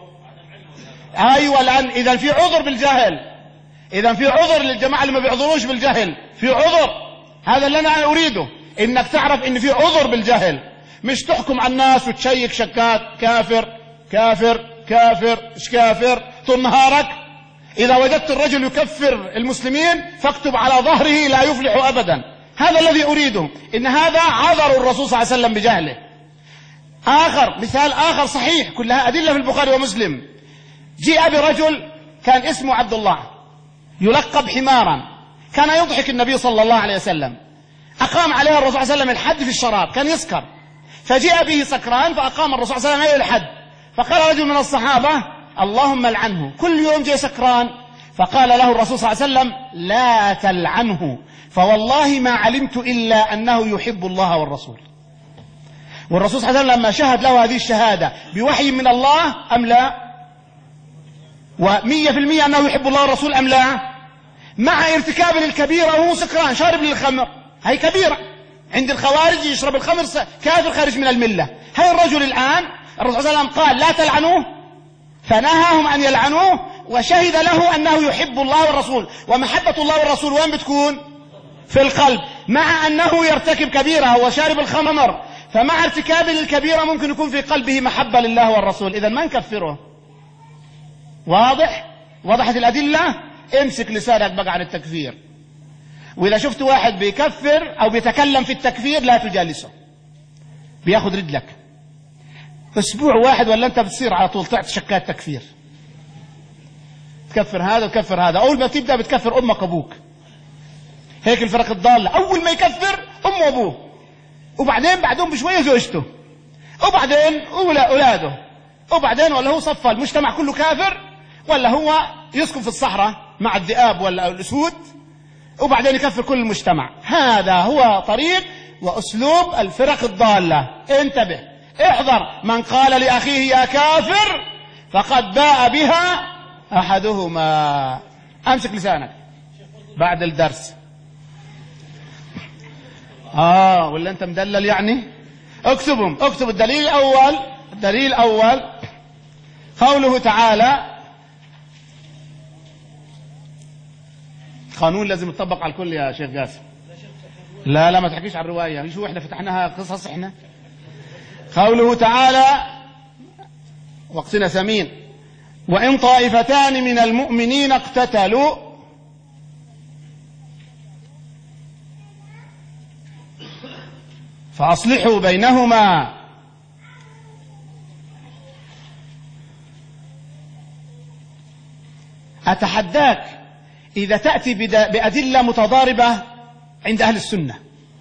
أيوة، لأن إذن في عذر بالجهل، إذن في عذر للجماعة اللي ما بيعذروش بالجهل، في عذر. هذا اللي أنا أريده، إنك تعرف إن في عذر بالجهل، مش تحكم على الناس وتشيك شكات كافر كافر كافر إيش كافر طول نهارك. إذا وجدت الرجل يكفر المسلمين فاكتب على ظهره لا يفلح أبدا، هذا الذي أريده، إن هذا عذر الرسول صلى الله عليه وسلم بجهله. آخر مثال آخر صحيح، كلها أدلة في البخاري ومسلم. جاء برجل كان اسمه عبد الله يلقب حمارا، كان يضحك النبي صلى الله عليه وسلم، أقام عليه الرسول صلى الله عليه وسلم الحد في الشراب، كان يسكر، فجاء به سكران فأقام الرسول صلى الله عليه وسلم عليه الحد. فقال رجل من الصحابة: اللهم لعنه، كل يوم جاء سكران. فقال له الرسول صلى الله عليه وسلم: لا تلعنه، فوالله ما علمت إلا أنه يحب الله والرسول. والرسول صلى الله عليه وسلم لما شهد له هذه الشهادة بوحي من الله أم لا؟ ومية في المية أنه يحب الله والرسول أم لا؟ مع ارتكاب للكبيرة وهو سكران شارب للخمر، هي كبيرة عند الخوارج، يشرب الخمر كافر خارج من الملة. هاي الرجل الآن الرسول صلى الله عليه وسلم قال: لا تلعنوه، فنهاهم أن يلعنوه، وشهد له أنه يحب الله والرسول. ومحبة الله والرسول وين بتكون؟ في القلب، مع أنه يرتكب كبيرة وشارب الخمر، فمع ارتكابه للكبيرة ممكن يكون في قلبه محبة لله والرسول، إذن ما نكفره. واضح؟ وضحت الأدلة؟ امسك لسانك بقى عن التكفير، وإذا شفت واحد بيكفر أو بيتكلم في التكفير لا تجالسه، بياخد رجلك. أسبوع واحد ولا أنت بتصير على طول تعطي شكات تكفير، تكفر هذا وتكفر هذا. أول ما تبدأ بتكفر أمك وأبوك، هيك الفرق الضالة، أول ما يكفر أمه وأبوه، وبعدين بعدهم بشوية زوجته، وبعدين أولاده، وبعدين ولا هو صفى المجتمع كله كافر، ولا هو يسكن في الصحراء مع الذئاب ولا الأسود، وبعدين يكفر كل المجتمع. هذا هو طريق وأسلوب الفرق الضالة. انتبه، احذر من قال لأخيه يا كافر فقد باء بها أحدهما. أمسك لسانك بعد الدرس. آه ولا أنت مدلل يعني؟ اكتبهم، اكتب الدليل الأول. الدليل الأول قوله تعالى، قانون لازم يطبق على الكل يا شيخ قاسم. لا لا ما تحكيش على الرواية، شو احنا فتحناها قصص احنا. قوله تعالى: وقتنا ثمين، وإن طائفتان من المؤمنين اقتتلوا فأصلحوا بينهما. أتحداك إذا تأتي بأدلة متضاربة عند أهل السنة،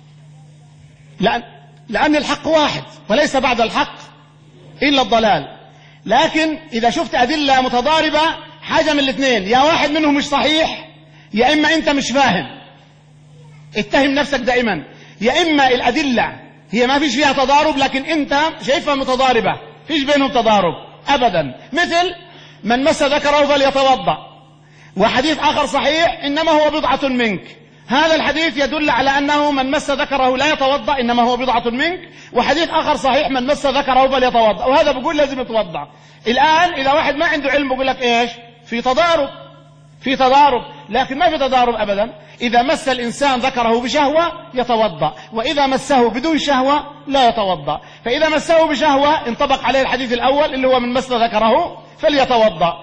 لأن, لأن الحق واحد وليس بعد الحق إلا الضلال. لكن إذا شفت أدلة متضاربة حاجة من الاثنين، يا واحد منهم مش صحيح، يا إما أنت مش فاهم، اتهم نفسك دائما. يا إما الأدلة هي ما فيش فيها تضارب لكن أنت شايفها متضاربة، فيش بينهم تضارب أبدا. مثل من مس ذكره فليتوضأ، وحديث آخر صحيح إنما هو بضعة منك. هذا الحديث يدل على أنه من مس ذكره لا يتوضأ إنما هو بضعة منك، وحديث آخر صحيح من مس ذكره فليتوضأ، وهذا بيقول لازم يتوضأ. الآن إذا واحد ما عنده علم بيقول لك إيش؟ في تضارب، في تضارب، لكن ما في تضارب أبدا. إذا مس الإنسان ذكره بشهوة يتوضأ، وإذا مسه بدون شهوة لا يتوضأ. فإذا مسه بشهوة انطبق عليه الحديث الأول اللي هو من مس ذكره فليتوضأ،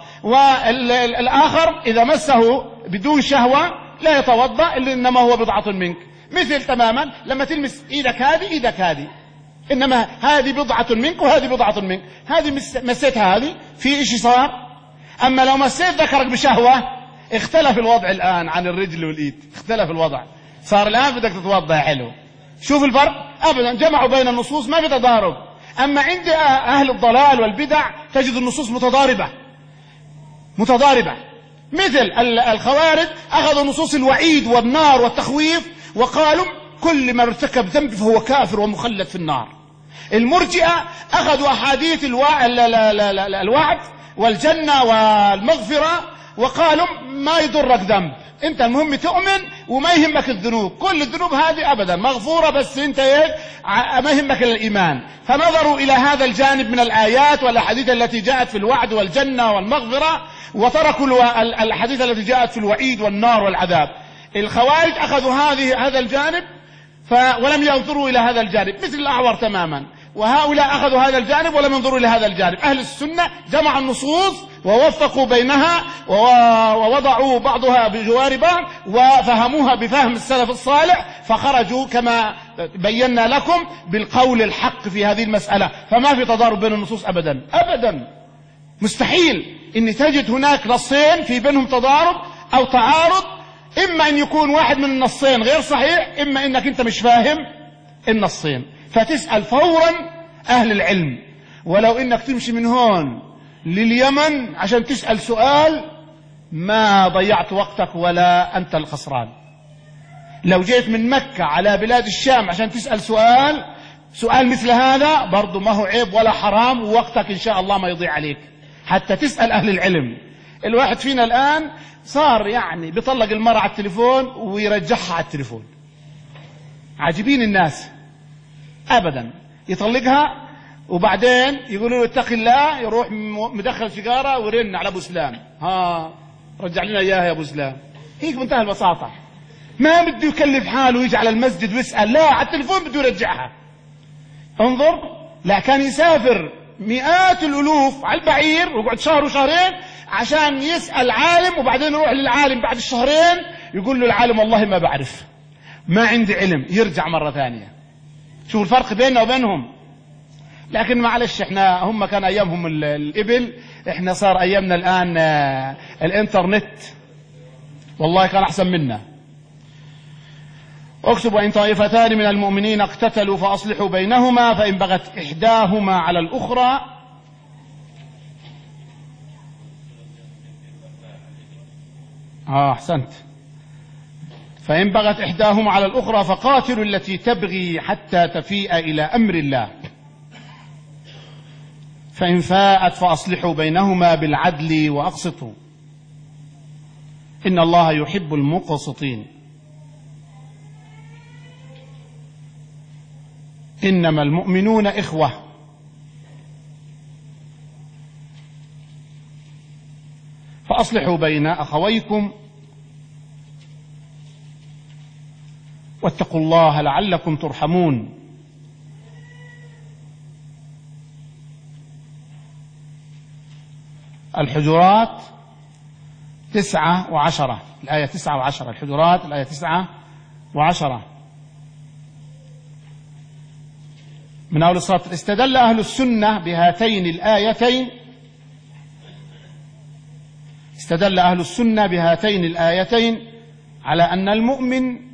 والآخر إذا مسه بدون شهوة لا يتوضأ اللي إنما هو بضعة منك. مثل تماما لما تلمس إيدك هذه إيدك هذه، إنما هذه بضعة منك وهذه بضعة منك، هذه مسيتها هذه في إيش صار. أما لو مسيت ذكرك بشهوة اختلف الوضع الآن عن الرجل والإيد، اختلف الوضع، صار الآن بدك تتوضأ حلو. شوف الفرق؟ أبدا، جمعوا بين النصوص ما في تضارب. أما عند أهل الضلال والبدع تجد النصوص متضاربة متضاربة. مثل الخوارج أخذوا نصوص الوعيد والنار والتخويف وقالوا كل من ارتكب ذنب فهو كافر ومخلد في النار. المرجئة أخذوا أحاديث الوعد والجنة والمغفرة وقالوا ما يضرك ذنب، انت المهم تؤمن وما يهمك الذنوب، كل الذنوب هذه ابدا مغفورة، بس انت ايه ما يهمك الايمان. فنظروا الى هذا الجانب من الايات والاحاديث التي جاءت في الوعد والجنة والمغفرة، وتركوا الاحاديث التي جاءت في الوعيد والنار والعذاب. الخوارج اخذوا هذه هذا الجانب ف ولم ينظروا الى هذا الجانب، مثل الاعور تماما. وهؤلاء أخذوا هذا الجانب ولم ينظروا إلى هذا الجانب. أهل السنة جمعوا النصوص ووفقوا بينها ووضعوا بعضها بجوار بعض وفهموها بفهم السلف الصالح، فخرجوا كما بينا لكم بالقول الحق في هذه المسألة. فما في تضارب بين النصوص أبدا أبدا، مستحيل أن تجد هناك نصين في بينهم تضارب أو تعارض. إما أن يكون واحد من النصين غير صحيح، إما أنك أنت مش فاهم النصين، فتسأل فورا أهل العلم. ولو أنك تمشي من هون لليمن عشان تسأل سؤال ما ضيعت وقتك ولا أنت الخسران. لو جيت من مكة على بلاد الشام عشان تسأل سؤال سؤال مثل هذا برضو ما هو عيب ولا حرام، ووقتك إن شاء الله ما يضيع عليك حتى تسأل أهل العلم. الواحد فينا الآن صار يعني بيطلق المرأة على التليفون ويرجعها على التليفون. عاجبين الناس أبدا، يطلقها وبعدين يقولوا له اتق الله، يروح مدخل سيجارة ويرن على أبو سلام، ها رجع لنا إياها يا أبو سلام. هيك منتهى البساطة، ما بده يكلف حاله ويجي على المسجد ويسأل، لا على التليفون بده يرجعها. انظر، لا كان يسافر مئات الألوف على البعير ويقعد شهر وشهرين عشان يسأل عالم، وبعدين يروح للعالم بعد الشهرين يقول له العالم والله ما بعرف، ما عندي علم، يرجع مرة ثانية. شوف الفرق بيننا وبينهم. لكن معلش احنا هم كان ايامهم الابل، احنا صار ايامنا الان الانترنت، والله كان احسن منا. اكتب وان طائفتان من المؤمنين اقتتلوا فاصلحوا بينهما فان بغت احداهما على الاخرى اه احسنت فإن بغت إحداهما على الأخرى فقاتلوا التي تبغي حتى تفيء إلى أمر الله فإن فاءت فأصلحوا بينهما بالعدل وأقسطوا إن الله يحب المقسطين إنما المؤمنون إخوة فأصلحوا بين أخويكم واتقوا الله لعلكم ترحمون. الحجرات تسعة وعشرة، الآية تسعة وعشرة، الحجرات الآية تسعة وعشرة من أول السطر. استدل أهل السنة بهاتين الآيتين استدل أهل السنة بهاتين الآيتين على أن المؤمن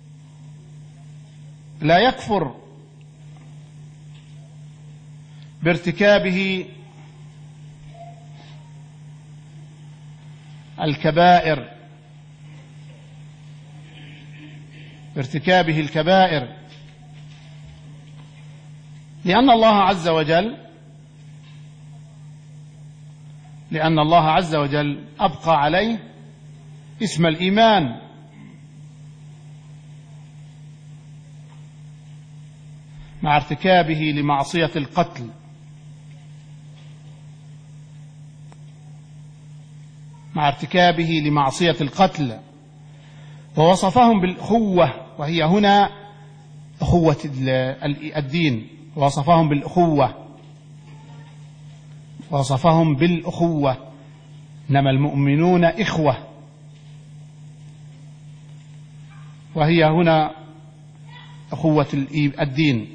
لا يكفر بارتكابه الكبائر بارتكابه الكبائر لأن الله عز وجل لأن الله عز وجل أبقى عليه اسم الإيمان مع ارتكابه لمعصية القتل مع ارتكابه لمعصية القتل ووصفهم بالأخوة، وهي هنا أخوة الدين، وصفهم بالأخوة وصفهم بالأخوة إنما المؤمنون إخوة، وهي هنا أخوة الدين.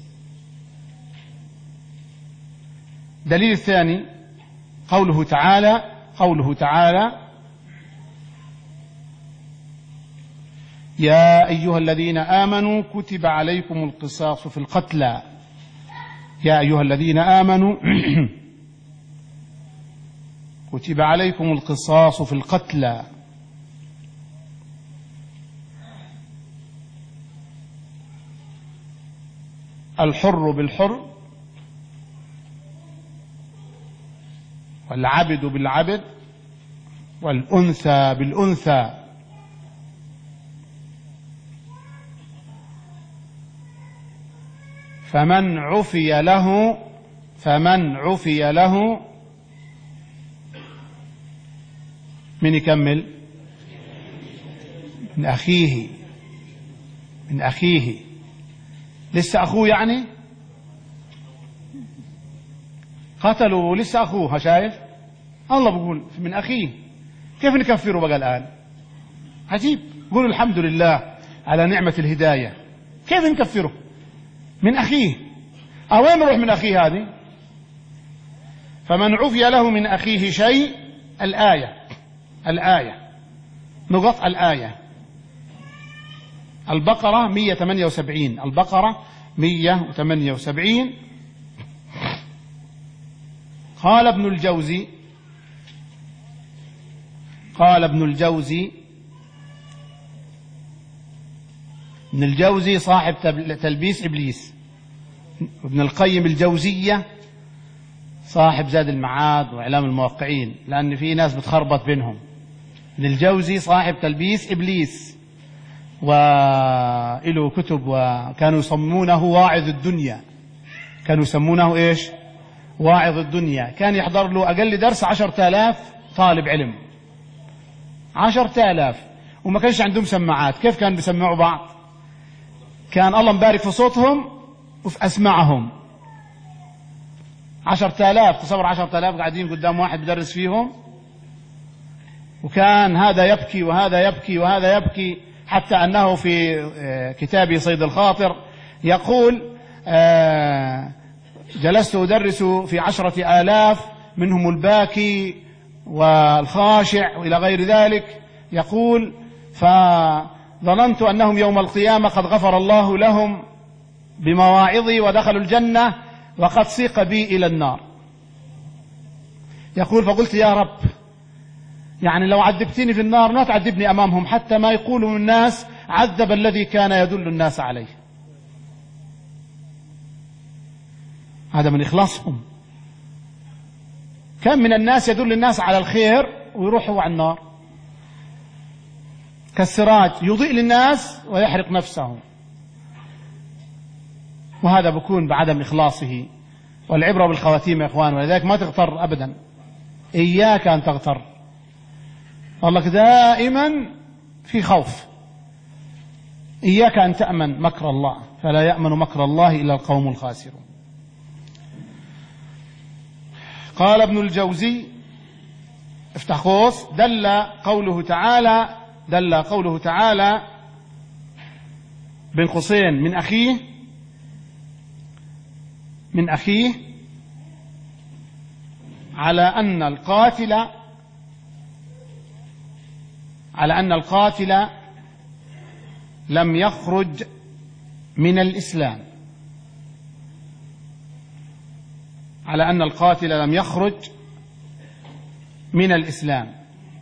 دليل الثاني قوله تعالى قوله تعالى يا أيها الذين آمنوا كتب عليكم القصاص في القتلى يا أيها الذين آمنوا كتب عليكم القصاص في القتلى الحر بالحر والعبد بالعبد والأنثى بالأنثى فمن عفي له فمن عفي له من يكمل من أخيه من أخيه لسه أخوه يعني قتلوا لسه أخوه، شايف؟ الله بيقول من أخيه، كيف نكفره بقى الآن؟ عجيب. قولوا الحمد لله على نعمة الهداية. كيف نكفره؟ من أخيه. أوين نروح من أخيه هذه؟ فمن عفي له من أخيه شيء، الآية الآية نقط الآية البقرة مئة وثمانية وسبعين، البقرة مئة وثمانية وسبعين. قال ابن الجوزي قال ابن الجوزي ابن الجوزي صاحب تلبيس إبليس، ابن القيم الجوزية صاحب زاد المعاد وإعلام الموقعين، لأن في ناس بتخربط بينهم. ابن الجوزي صاحب تلبيس إبليس، وإله كتب، وكانوا يسمونه واعظ الدنيا. كانوا يسمونه إيش؟ واعظ الدنيا. كان يحضر له أقل درس عشرة آلاف طالب علم، عشرة آلاف، وما كانش عندهم سماعات. كيف كانوا بيسمعوا بعض؟ كان الله مبارك في صوتهم وفي أسماعهم. عشرة آلاف، تصور عشرة آلاف قاعدين قدام واحد بدرس فيهم، وكان هذا يبكي وهذا يبكي وهذا يبكي، حتى أنه في كتابه صيد الخاطر يقول: جلست أدرس في عشرة آلاف منهم الباكي والخاشع وإلى غير ذلك. يقول: فظننت أنهم يوم القيامة قد غفر الله لهم بمواعظي ودخلوا الجنة، وقد سيق بي إلى النار. يقول: فقلت يا رب، يعني لو عذبتني في النار لا تعذبني أمامهم، حتى ما يقولوا الناس عذب الذي كان يدل الناس عليه. هذا من إخلاصهم. كم من الناس يدل الناس على الخير ويروحوا على النار، كالسراج يضيء للناس ويحرق نفسه، وهذا بكون بعدم إخلاصه. والعبرة بالخواتيم يا إخوان، ولذلك ما تغتر أبدا، إياك أن تغتر. والله دائما في خوف. إياك أن تأمن مكر الله، فلا يأمن مكر الله إلا القوم الخاسرون. قال ابن الجوزي، افتح قوس، دل قوله تعالى دل قوله تعالى بين قوسين من أخيه من أخيه على أن القاتل على أن القاتل لم يخرج من الإسلام على أن القاتل لم يخرج من الإسلام.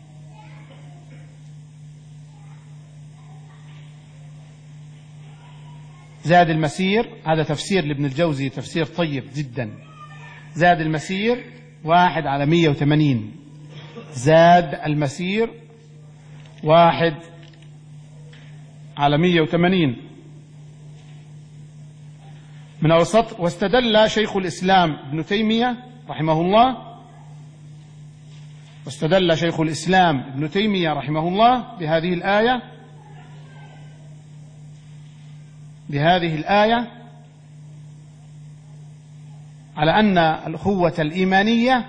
زاد المسير، هذا تفسير لابن الجوزي، تفسير طيب جدا. زاد المسير واحد على مئة وثمانين، زاد المسير واحد على مئة وثمانين من أول سطر. واستدل شيخ الإسلام ابن تيمية رحمه الله واستدل شيخ الإسلام ابن تيمية رحمه الله بهذه الآية بهذه الآية على أن الأخوة الإيمانية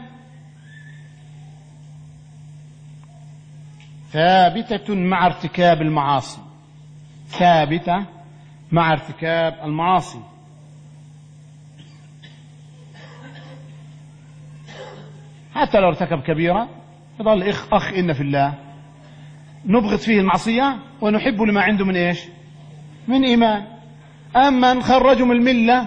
ثابتة مع ارتكاب المعاصي، ثابتة مع ارتكاب المعاصي. حتى لو ارتكب كبيرة يظل إخ أخ إن في الله، نبغض فيه المعصية ونحب لما عنده من إيش؟ من إيمان. أما نخرجوا من الملة،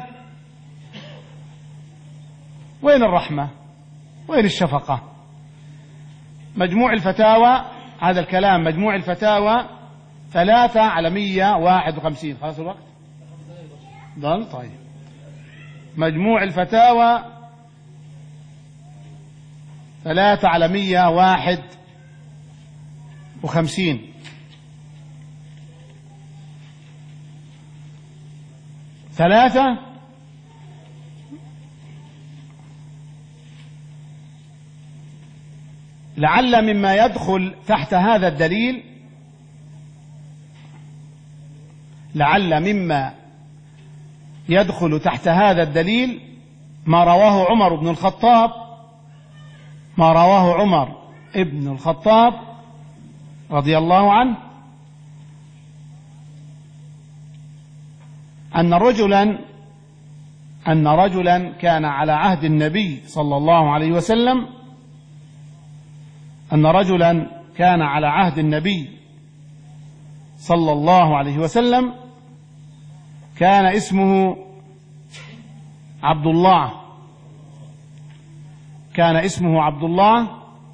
وين الرحمة؟ وين الشفقة؟ مجموع الفتاوى، هذا الكلام مجموع الفتاوى ثلاثة على مية واحد وخمسين. خلاص الوقت ضل. طيب، مجموع الفتاوى ثلاثة على مية واحد وخمسين. ثلاثة لعل مما يدخل تحت هذا الدليل لعل مما يدخل تحت هذا الدليل ما رواه عمر بن الخطاب ما رواه عمر ابن الخطاب رضي الله عنه أن رجلا أن رجلا كان على عهد النبي صلى الله عليه وسلم أن رجلا كان على عهد النبي صلى الله عليه وسلم كان اسمه عبد الله كان اسمه عبد الله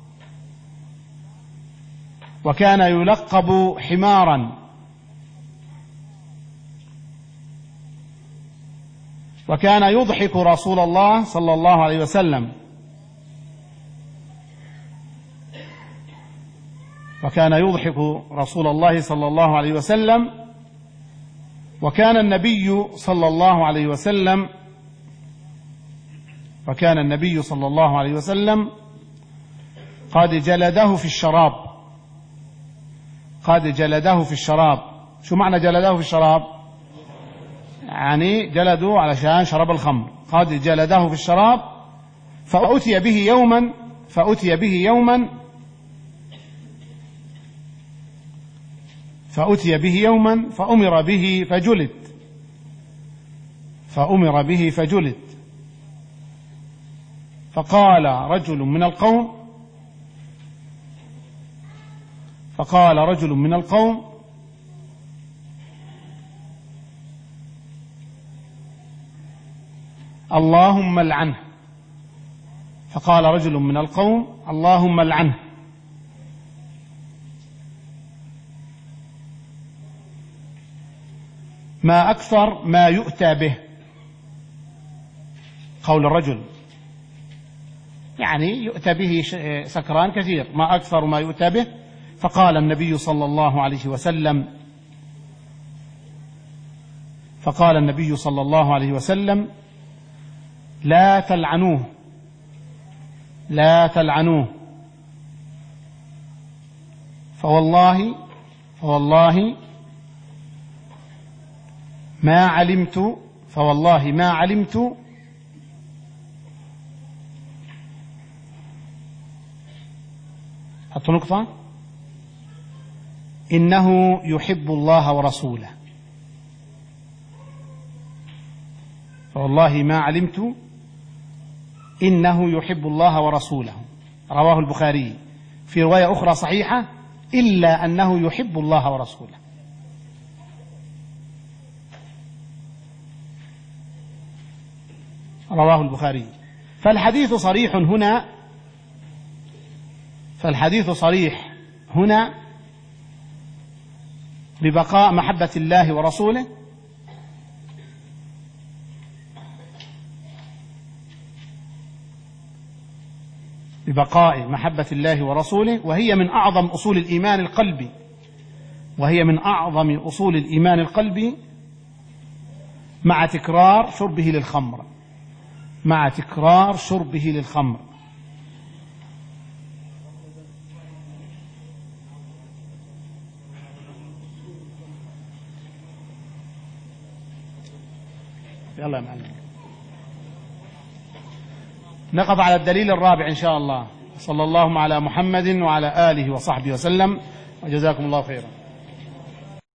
وكان يلقب حمارا وكان يضحك رسول الله صلى الله عليه وسلم وكان يضحك رسول الله صلى الله عليه وسلم وكان النبي صلى الله عليه وسلم وكان النبي صلى الله عليه وسلم قد جلده في الشراب قد جلده في الشراب شو معنى جلده في الشراب؟ يعني جلده علشان شرب الخمر. قد جلده في الشراب فأتي به يوما فأتي به يوما فأتي به يوما فأمر به فجلد فأمر به فجلد فقال رجل من القوم فقال رجل من القوم اللهم العنه فقال رجل من القوم اللهم العنه ما أكثر ما يؤتى به. قول الرجل يعني يؤتى به سكران كثير، ما أكثر ما يؤتى به. فقال النبي صلى الله عليه وسلم فقال النبي صلى الله عليه وسلم لا تلعنوه لا تلعنوه فوالله فوالله ما علمت فوالله ما علمت حط نقطة إنه يحب الله ورسوله فوالله ما علمت إنه يحب الله ورسوله. رواه البخاري في رواية أخرى صحيحة إلا أنه يحب الله ورسوله. رواه البخاري. فالحديث صريح هنا فالحديث صريح هنا ببقاء محبة الله ورسوله ببقاء محبة الله ورسوله وهي من أعظم أصول الإيمان القلبي وهي من أعظم أصول الإيمان القلبي مع تكرار شربه للخمر مع تكرار شربه للخمر. يلا يا معلم نقف على الدليل الرابع إن شاء الله. صلى الله على محمد وعلى آله وصحبه وسلم وجزاكم الله خيرا.